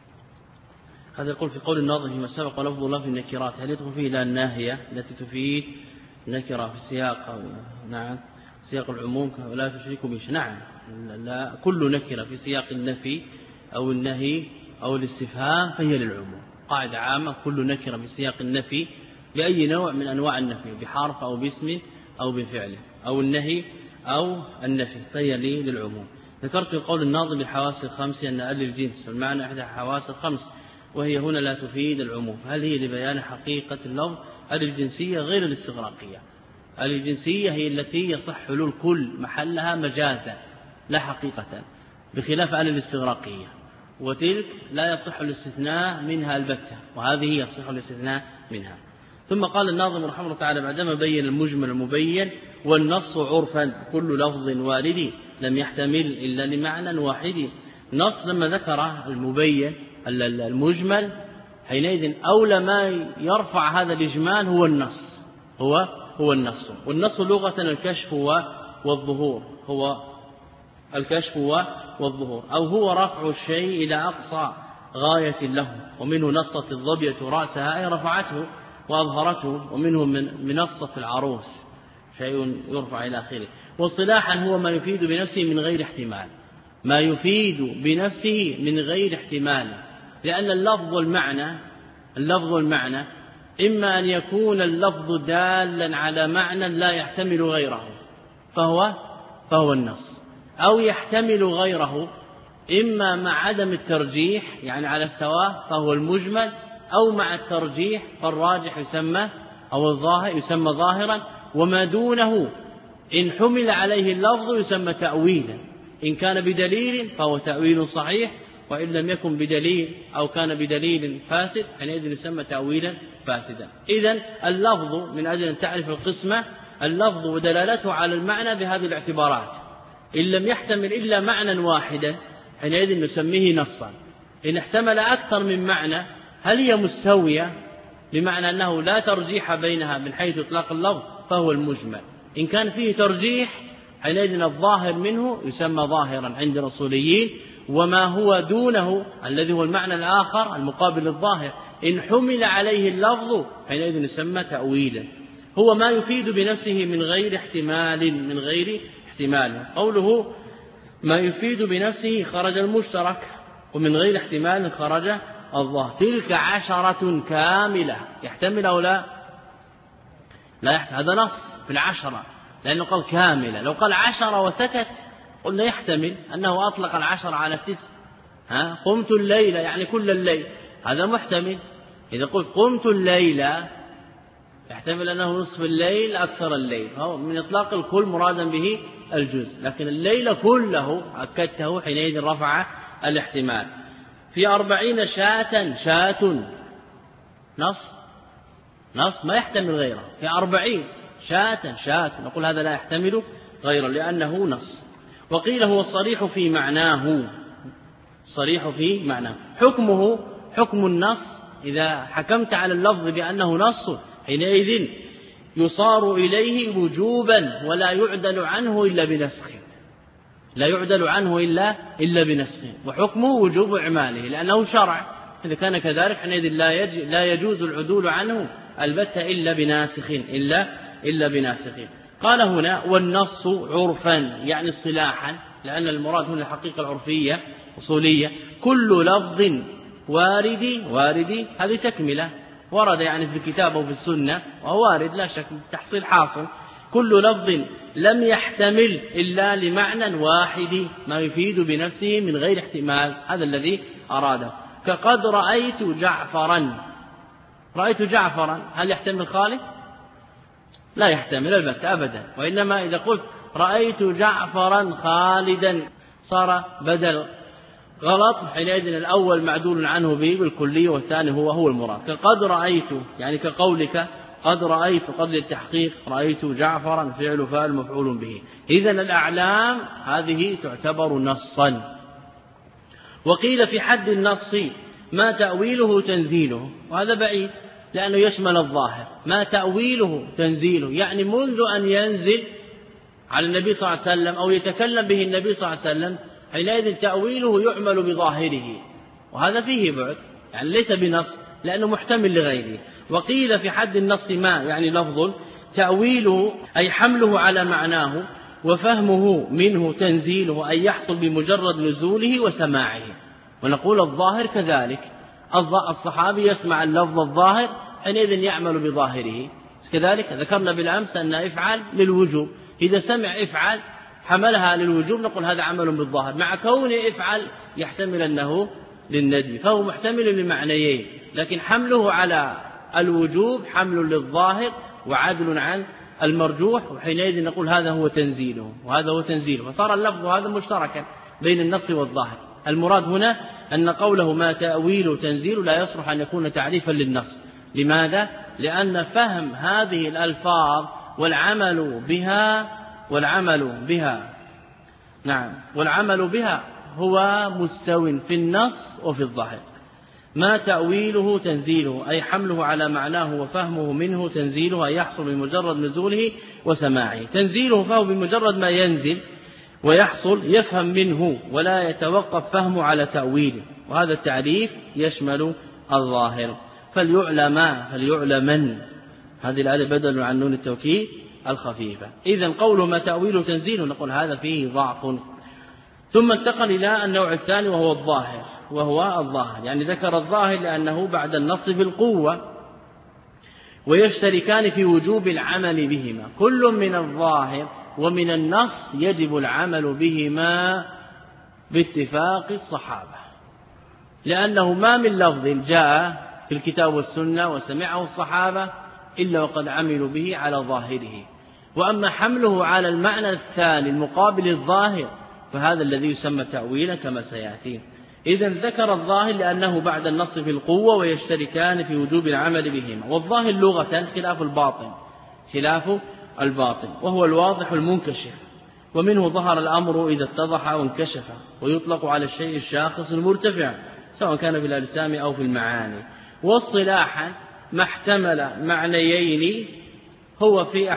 هذا يقول في قول الناظم فيما سبق لفظ الله في النكرات، هل يدخل فيه إلى الناهية التي تفيد نكرة في سياق نعم سياق العموم ولا تشرك به؟ نعم، لا، كل نكرة في سياق النفي أو النهي أو الاستفهام فهي للعموم. قاعدة عامة: كل نكرة في سياق النفي بأي نوع من أنواع النفي، بحرف أو باسم أو بفعل أو النهي أو النفي فهي للعموم. ذكرت قول الناظم بالحواس الخمس أن الجنس والمعنى إحدى الحواس الخمس، وهي هنا لا تفيد العموم. هل هي لبيان حقيقة اللفظ؟ الجنسية غير الاستغراقية. الجنسية هي التي يصح حلول كل محلها مجازا لا حقيقة، بخلاف الاستغراقية، وتلك لا يصح الاستثناء منها البتة، وهذه يصح الاستثناء منها. ثم قال الناظم رحمه الله تعالى بعدما بين المجمل المبين: والنص عرفا كل لفظ وارد لم يحتمل إلا لمعنى واحد. نص لما ذكر المبين المجمل حينئذ أولى ما يرفع هذا الإجمال هو النص، هو النص. والنص لغة الكشف والظهور، هو الكشف والظهور، أو هو رفع الشيء إلى أقصى غاية له، ومنه نصة الظبية رأسها أي رفعته وأظهرته، ومنه من منصة العروس شيء يرفع إلى آخره. واصطلاحا هو ما يفيد بنفسه من غير احتمال، ما يفيد بنفسه من غير احتمال، لأن اللفظ والمعنى إما أن يكون اللفظ دالا على معنى لا يحتمل غيره فهو النص، أو يحتمل غيره إما مع عدم الترجيح يعني على السواء فهو المجمل، أو مع الترجيح فالراجح يسمى أو الظاهر يسمى ظاهرا، وما دونه إن حمل عليه اللفظ يسمى تأويلا. إن كان بدليل فهو تأويل صحيح، وإن لم يكن بدليل أو كان بدليل فاسد حينئذ يسمى تأويلا فاسدا. إذن اللفظ من أجل أن تعرف القسمة، اللفظ ودلالته على المعنى بهذه الاعتبارات: إن لم يحتمل إلا معنى واحدا حينئذ نسميه نصا. إن احتمل أكثر من معنى هل هي مستوية بمعنى أنه لا ترجيح بينها من حيث إطلاق اللفظ فهو المجمل. إن كان فيه ترجيح حينئذ الظاهر منه يسمى ظاهرا عند الأصوليين، وما هو دونه الذي هو المعنى الآخر المقابل للظاهر إن حمل عليه اللفظ حينئذ يسمى تأويلا. هو ما يفيد بنفسه من غير احتمال. قوله ما يفيد بنفسه خرج المشترك، ومن غير احتمال خرج الظاهر. تلك 10 كاملة يحتمل أو لا هذا نص في 10، لأنه قال كاملة. لو قال 10 وسكت قلنا يحتمل أنه أطلق 10 على 9. قمت الليلة يعني كل الليل، هذا محتمل. إذا قلت قمت الليلة يحتمل أنه نصف الليل أكثر الليل، فهو من إطلاق الكل مرادا به الجزء، لكن الليل كله أكدته حينئذ رفع الاحتمال. في 40 شاة نص ما يحتمل غيره. في 40 شاة نقول هذا لا يحتمل غيره لأنه نص. وقيل هو الصريح في معناه. حكمه حكم النص. إذا حكمت على اللفظ بأنه نص حينئذ يصار إليه وجوبا ولا يعدل عنه إلا بنسخ، وحكمه وجوب إعماله لأنه شرع. إذا كان كذلك حينئذ لا يجوز العدول عنه البتة إلا بناسخ. قال هنا والنص عرفا يعني اصطلاحا، لأن المراد هنا الحقيقة العرفية أصولية. كل لفظ وارد هذه تكملة، ورد يعني في الكتاب وفي السنة وهو وارد لا شك، تحصيل حاصل. كل لفظ لم يحتمل إلا لمعنى واحد ما يفيد بنفسه من غير احتمال، هذا الذي أراده. كقد رأيت جعفرا. رأيت جعفرا هل يحتمل خالد؟ لا يحتمل البتة أبدا، وإنما إذا قلت رأيت جعفرا خالدا صار بدل غلط، حينئذ الأول معدول عنه به بالكلية والثاني هو المراد. كقد رأيت يعني كقولك قد رأيت، قد للتحقيق، رأيت جعفرا فعل فاعل مفعول به. إذن الأعلام هذه تعتبر نصا. وقيل في حد النص ما تأويله تنزيله، وهذا بعيد لأنه يشمل الظاهر. ما تأويله تنزيله يعني منذ أن ينزل على النبي صلى الله عليه وسلم أو يتكلم به النبي صلى الله عليه وسلم، حينئذ تأويله يعمل بظاهره، وهذا فيه بعد يعني ليس بنص لأنه محتمل لغيره. وقيل في حد النص ما يعني لفظ تأويله أي حمله على معناه وفهمه منه تنزيله أي يحصل بمجرد نزوله وسماعه. ونقول الظاهر كذلك، الصحابي يسمع اللفظ الظاهر حينئذ يعمل بظاهره. كذلك ذكرنا بالأمس أن افعل للوجوب، إذا سمع افعل حملها للوجوب نقول هذا عمل بالظاهر، مع كون افعل يحتمل أنه للندب، فهو محتمل لمعنيين، لكن حمله على الوجوب حمل للظاهر وعدل عن المرجوح، وحينئذ نقول هذا هو تنزيله وهذا هو تنزيله، فصار اللفظ هذا مشتركا بين النص والظاهر. المراد هنا أن قوله ما تأويل تنزيل لا يصلح أن يكون تعريفا للنص. لماذا؟ لأن فهم هذه الألفاظ والعمل بها هو مستو في النص وفي الظاهر. ما تأويله تنزيله أي حمله على معناه وفهمه منه تنزيله أي يحصل بمجرد نزوله وسماعه. تنزيله فهو بمجرد ما ينزل ويحصل يفهم منه ولا يتوقف فهمه على تأويله، وهذا التعريف يشمل الظاهر. فليعلمن هذه الآية بدل عن نون التوكيد الخفيفة. إذن قوله ما تأويله تنزيله نقول هذا فيه ضعف. ثم انتقل إلى النوع الثاني وهو الظاهر، يعني ذكر الظاهر لأنه بعد النص في القوة، ويشتركان في وجوب العمل بهما. كل من الظاهر ومن النص يجب العمل بهما باتفاق الصحابة، لأنه ما من لفظ جاء في الكتاب والسنة وسمعه الصحابة إلا وقد عملوا به على ظاهره. وأما حمله على المعنى الثاني المقابل الظاهر فهذا الذي يسمى تأويلا كما سيأتي. إذن ذكر الظاهر لأنه بعد النص في القوة ويشتركان في وجوب العمل بهما. والظاهر لغة خلاف الباطن وهو الواضح المنكشف، ومنه ظهر الأمر إذا اتضح وانكشف، ويطلق على الشيء الشاخص المرتفع سواء كان في الأجسام أو في المعاني. واصطلاحا ما احتمل معنيين هو في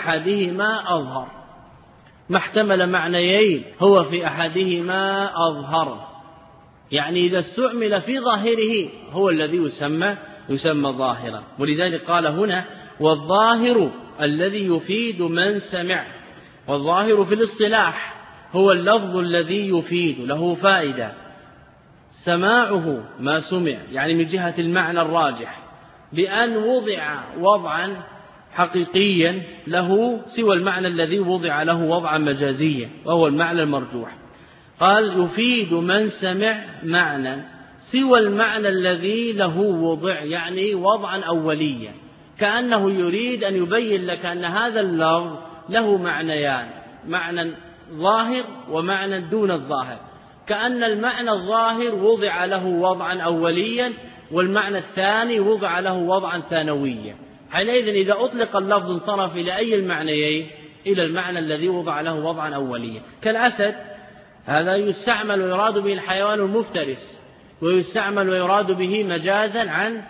أحدهما أظهر، يعني إذا استعمل في ظاهره هو الذي يسمى ظاهرا. ولذلك قال هنا والظاهر الذي يفيد من سمع. والظاهر في الاصطلاح هو اللفظ الذي يفيد له فائدة سماعه ما سمع، يعني من جهة المعنى الراجح، بأن وضع وضعا حقيقيا له سوى المعنى الذي وضع له وضعا مجازيا وهو المعنى المرجوح. قال يفيد من سمع معنى سوى المعنى الذي له وضع، يعني وضعا أوليا، كأنه يريد أن يبين لك أن هذا اللفظ له معنيان، معنى ظاهر ومعنى دون الظاهر، كأن المعنى الظاهر وضع له وضعا أوليا والمعنى الثاني وضع له وضعا ثانويا. حينئذ إذا أطلق اللفظ انصرف إلى أي المعنيين؟ إلى المعنى الذي وضع له وضعا أوليا. كالأسد هذا يستعمل ويراد به الحيوان المفترس، ويستعمل ويراد به مجازا عن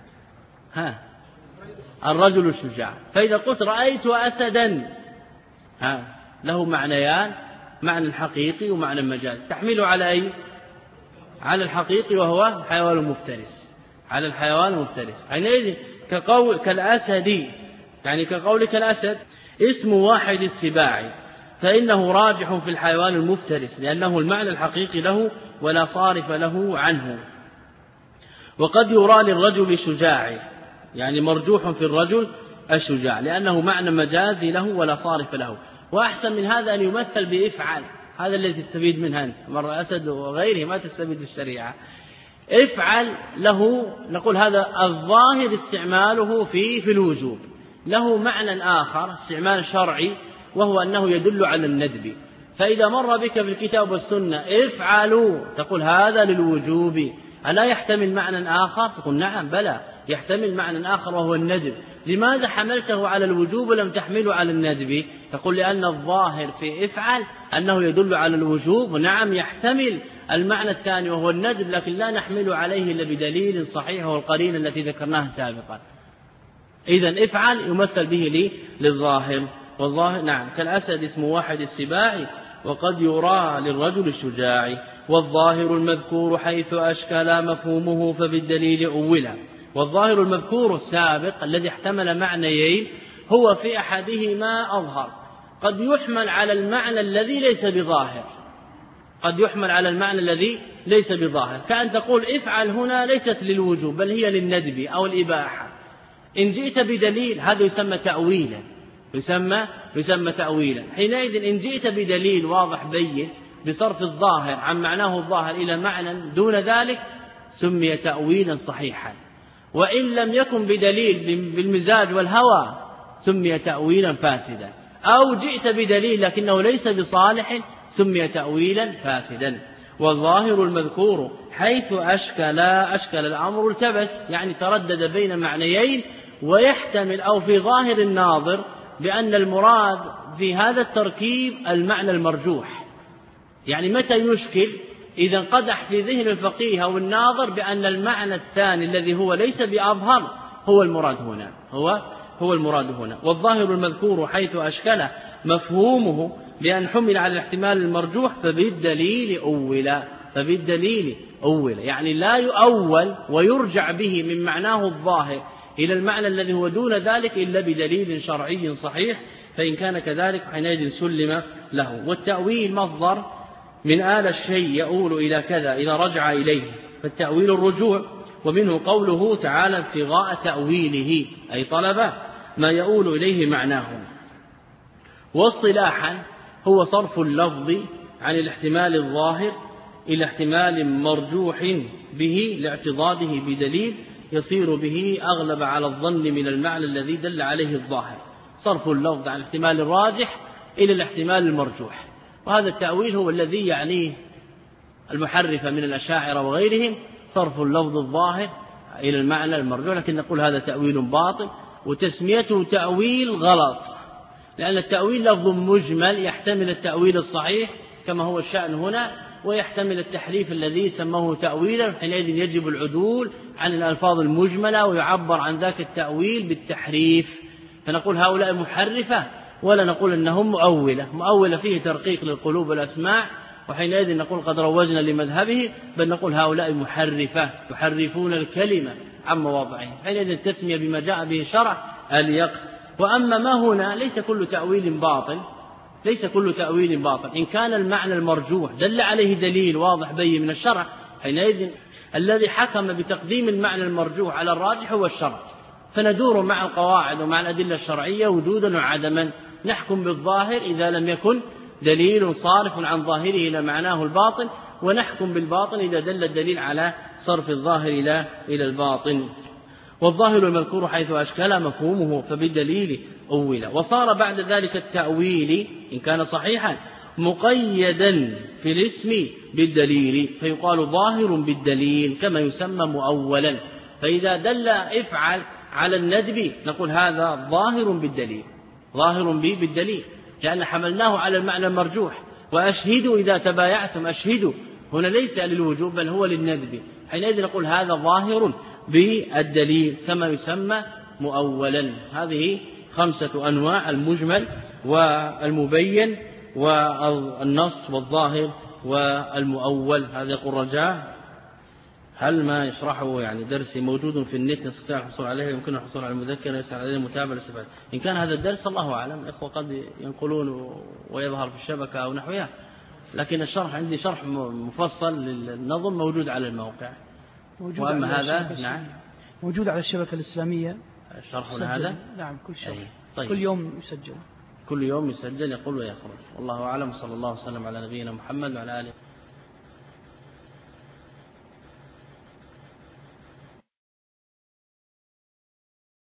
الرجل الشجاع. فإذا قلت رأيت أسدا له معنيان، معنى حقيقي ومعنى مجاز، تحمله على أي؟ على الحقيقي وهو الحيوان المفترس، على الحيوان المفترس. حينئذ كالأسد، يعني كقولك الأسد اسم واحد السباع، فإنه راجح في الحيوان المفترس لأنه المعنى الحقيقي له ولا صارف له عنه. وقد يرى للرجل شجاع، يعني مرجوح في الرجل الشجاع لأنه معنى مجازي له ولا صارف له. وأحسن من هذا أن يمثل بإفعل، هذا الذي تستفيد منه أنت، مرة أسد وغيره ما تستفيد الشريعة. افعل له نقول هذا الظاهر استعماله في الوجوب، له معنى آخر استعمال شرعي وهو أنه يدل على الندب. فإذا مر بك في الكتاب والسنة افعلوا تقول هذا للوجوب، ألا يحتمل معنى آخر؟ تقول نعم بلى يحتمل معنى آخر وهو الندب. لماذا حملته على الوجوب ولم تحمله على الندب؟ تقول لأن الظاهر في افعل أنه يدل على الوجوب، نعم يحتمل المعنى الثاني وهو الندب، لكن لا نحمله عليه إلا بدليل صحيح وهو القرينة التي ذكرناها سابقا. إذن افعل يمثل به للظاهر، والظاهر نعم كالأسد اسم واحد السباع وقد يرى للرجل الشجاع، والظاهر المذكور حيث أشكل مفهومه فبالدليل أولا. والظاهر المذكور السابق الذي احتمل معنيين هو في أحدهما أظهر، قد يحمل على المعنى الذي ليس بظاهر، قد يحمل على المعنى الذي ليس بظاهر، كأن تقول افعل هنا ليست للوجوب بل هي للندب أو الإباحة. إن جئت بدليل هذا يسمى تأويلا، يسمى تأويلا. حينئذ إن جئت بدليل واضح بين بصرف الظاهر عن معناه الظاهر إلى معنى دون ذلك سمي تأويلا صحيحا، وإن لم يكن بدليل بالمزاج والهوى سمي تأويلا فاسدا، أو جئت بدليل لكنه ليس بصالح سمي تأويلا فاسدا. والظاهر المذكور حيث أشكل الأمر التبس، يعني تردد بين معنيين، ويحتمل أو في ظاهر الناظر بأن المراد في هذا التركيب المعنى المرجوح. يعني متى يشكل؟ إذا انقدح في ذهن الفقيه أو الناظر بأن المعنى الثاني الذي هو ليس بأظهر هو المراد هنا، هو المراد هنا. والظاهر المذكور حيث أشكل مفهومه بأن حمل على الاحتمال المرجوح فبالدليل أول، يعني لا يؤول ويرجع به من معناه الظاهر إلى المعنى الذي هو دون ذلك إلا بدليل شرعي صحيح، فإن كان كذلك حينئذ سلم له. والتأويل مصدر من آل الشيء يؤول إلى كذا إذا رجع إليه، فالتأويل الرجوع، ومنه قوله تعالى ابتغاء تأويله أي طلب ما يؤول إليه معناه. واصطلاحا هو صرف اللفظ عن الاحتمال الظاهر إلى احتمال مرجوح به لاعتضاده بدليل يصير به أغلب على الظن من المعنى الذي دل عليه الظاهر. صرف اللفظ عن الاحتمال الراجح إلى الاحتمال المرجوح، وهذا التأويل هو الذي يعنيه المحرفة من الأشاعرة وغيرهم، صرف اللفظ الظاهر إلى المعنى المرجوح، لكن نقول هذا تأويل باطل، وتسميته تأويل غلط، لأن التأويل لفظ مجمل يحتمل التأويل الصحيح كما هو الشأن هنا، ويحتمل التحريف الذي سموه تأويلا، حينئذ يجب العدول عن الألفاظ المجملة ويعبر عن ذاك التأويل بالتحريف. فنقول هؤلاء محرفة ولا نقول أنهم مؤولة فيه ترقيق للقلوب والأسماع، وحينئذ نقول قد روجنا لمذهبه، بل نقول هؤلاء محرفة يحرفون الكلمة عن مواضعه، حينئذ التسمية بما جاء به الشرع أليق. وأما ما هنا ليس كل تأويل باطل، إن كان المعنى المرجوح دل عليه دليل واضح بين من الشرع، حينئذ الذي حكم بتقديم المعنى المرجوح على الراجح هو الشرع، فندور مع القواعد ومع الأدلة الشرعية وجودا وعدما، نحكم بالظاهر إذا لم يكن دليل صارف عن ظاهره إلى معناه الباطن، ونحكم بالباطن إذا دل الدليل على صرف الظاهر إلى الباطن. والظاهر المذكور حيث أشكل مفهومه فبالدليل أولا. وصار بعد ذلك التأويل إن كان صحيحا مقيدا في الاسم بالدليل، فيقال ظاهر بالدليل كما يسمى مؤولا. فإذا دل افعل على الندب نقول هذا ظاهر بالدليل، لأن حملناه على المعنى المرجوح. وأشهدوا إذا تبايعتم، أشهدوا هنا ليس للوجوب بل هو للندب، حينئذ نقول هذا ظاهر بالدليل كما يسمى مؤولا. هذه 5 أنواع: المجمل والمبين والنص والظاهر والمؤول. هذا يقول رجاء هل ما يشرحه يعني درسي موجود في النت نستطيع الحصول عليه، يمكن الحصول على المذكرة يسأل عليه المتابعة الاستفادة. إن كان هذا الدرس الله أعلم، إخوة قد ينقلون ويظهر في الشبكة أو نحوها، لكن الشرح عندي شرح مفصل للنظم موجود على الموقع. وأما هذا نعم موجود على الشبكة الإسلامية شرحنا هذا. نعم كل شرح طيب. كل يوم يسجل يقول ويخرج. والله أعلم. صلى الله وسلم على نبينا محمد وعلى آله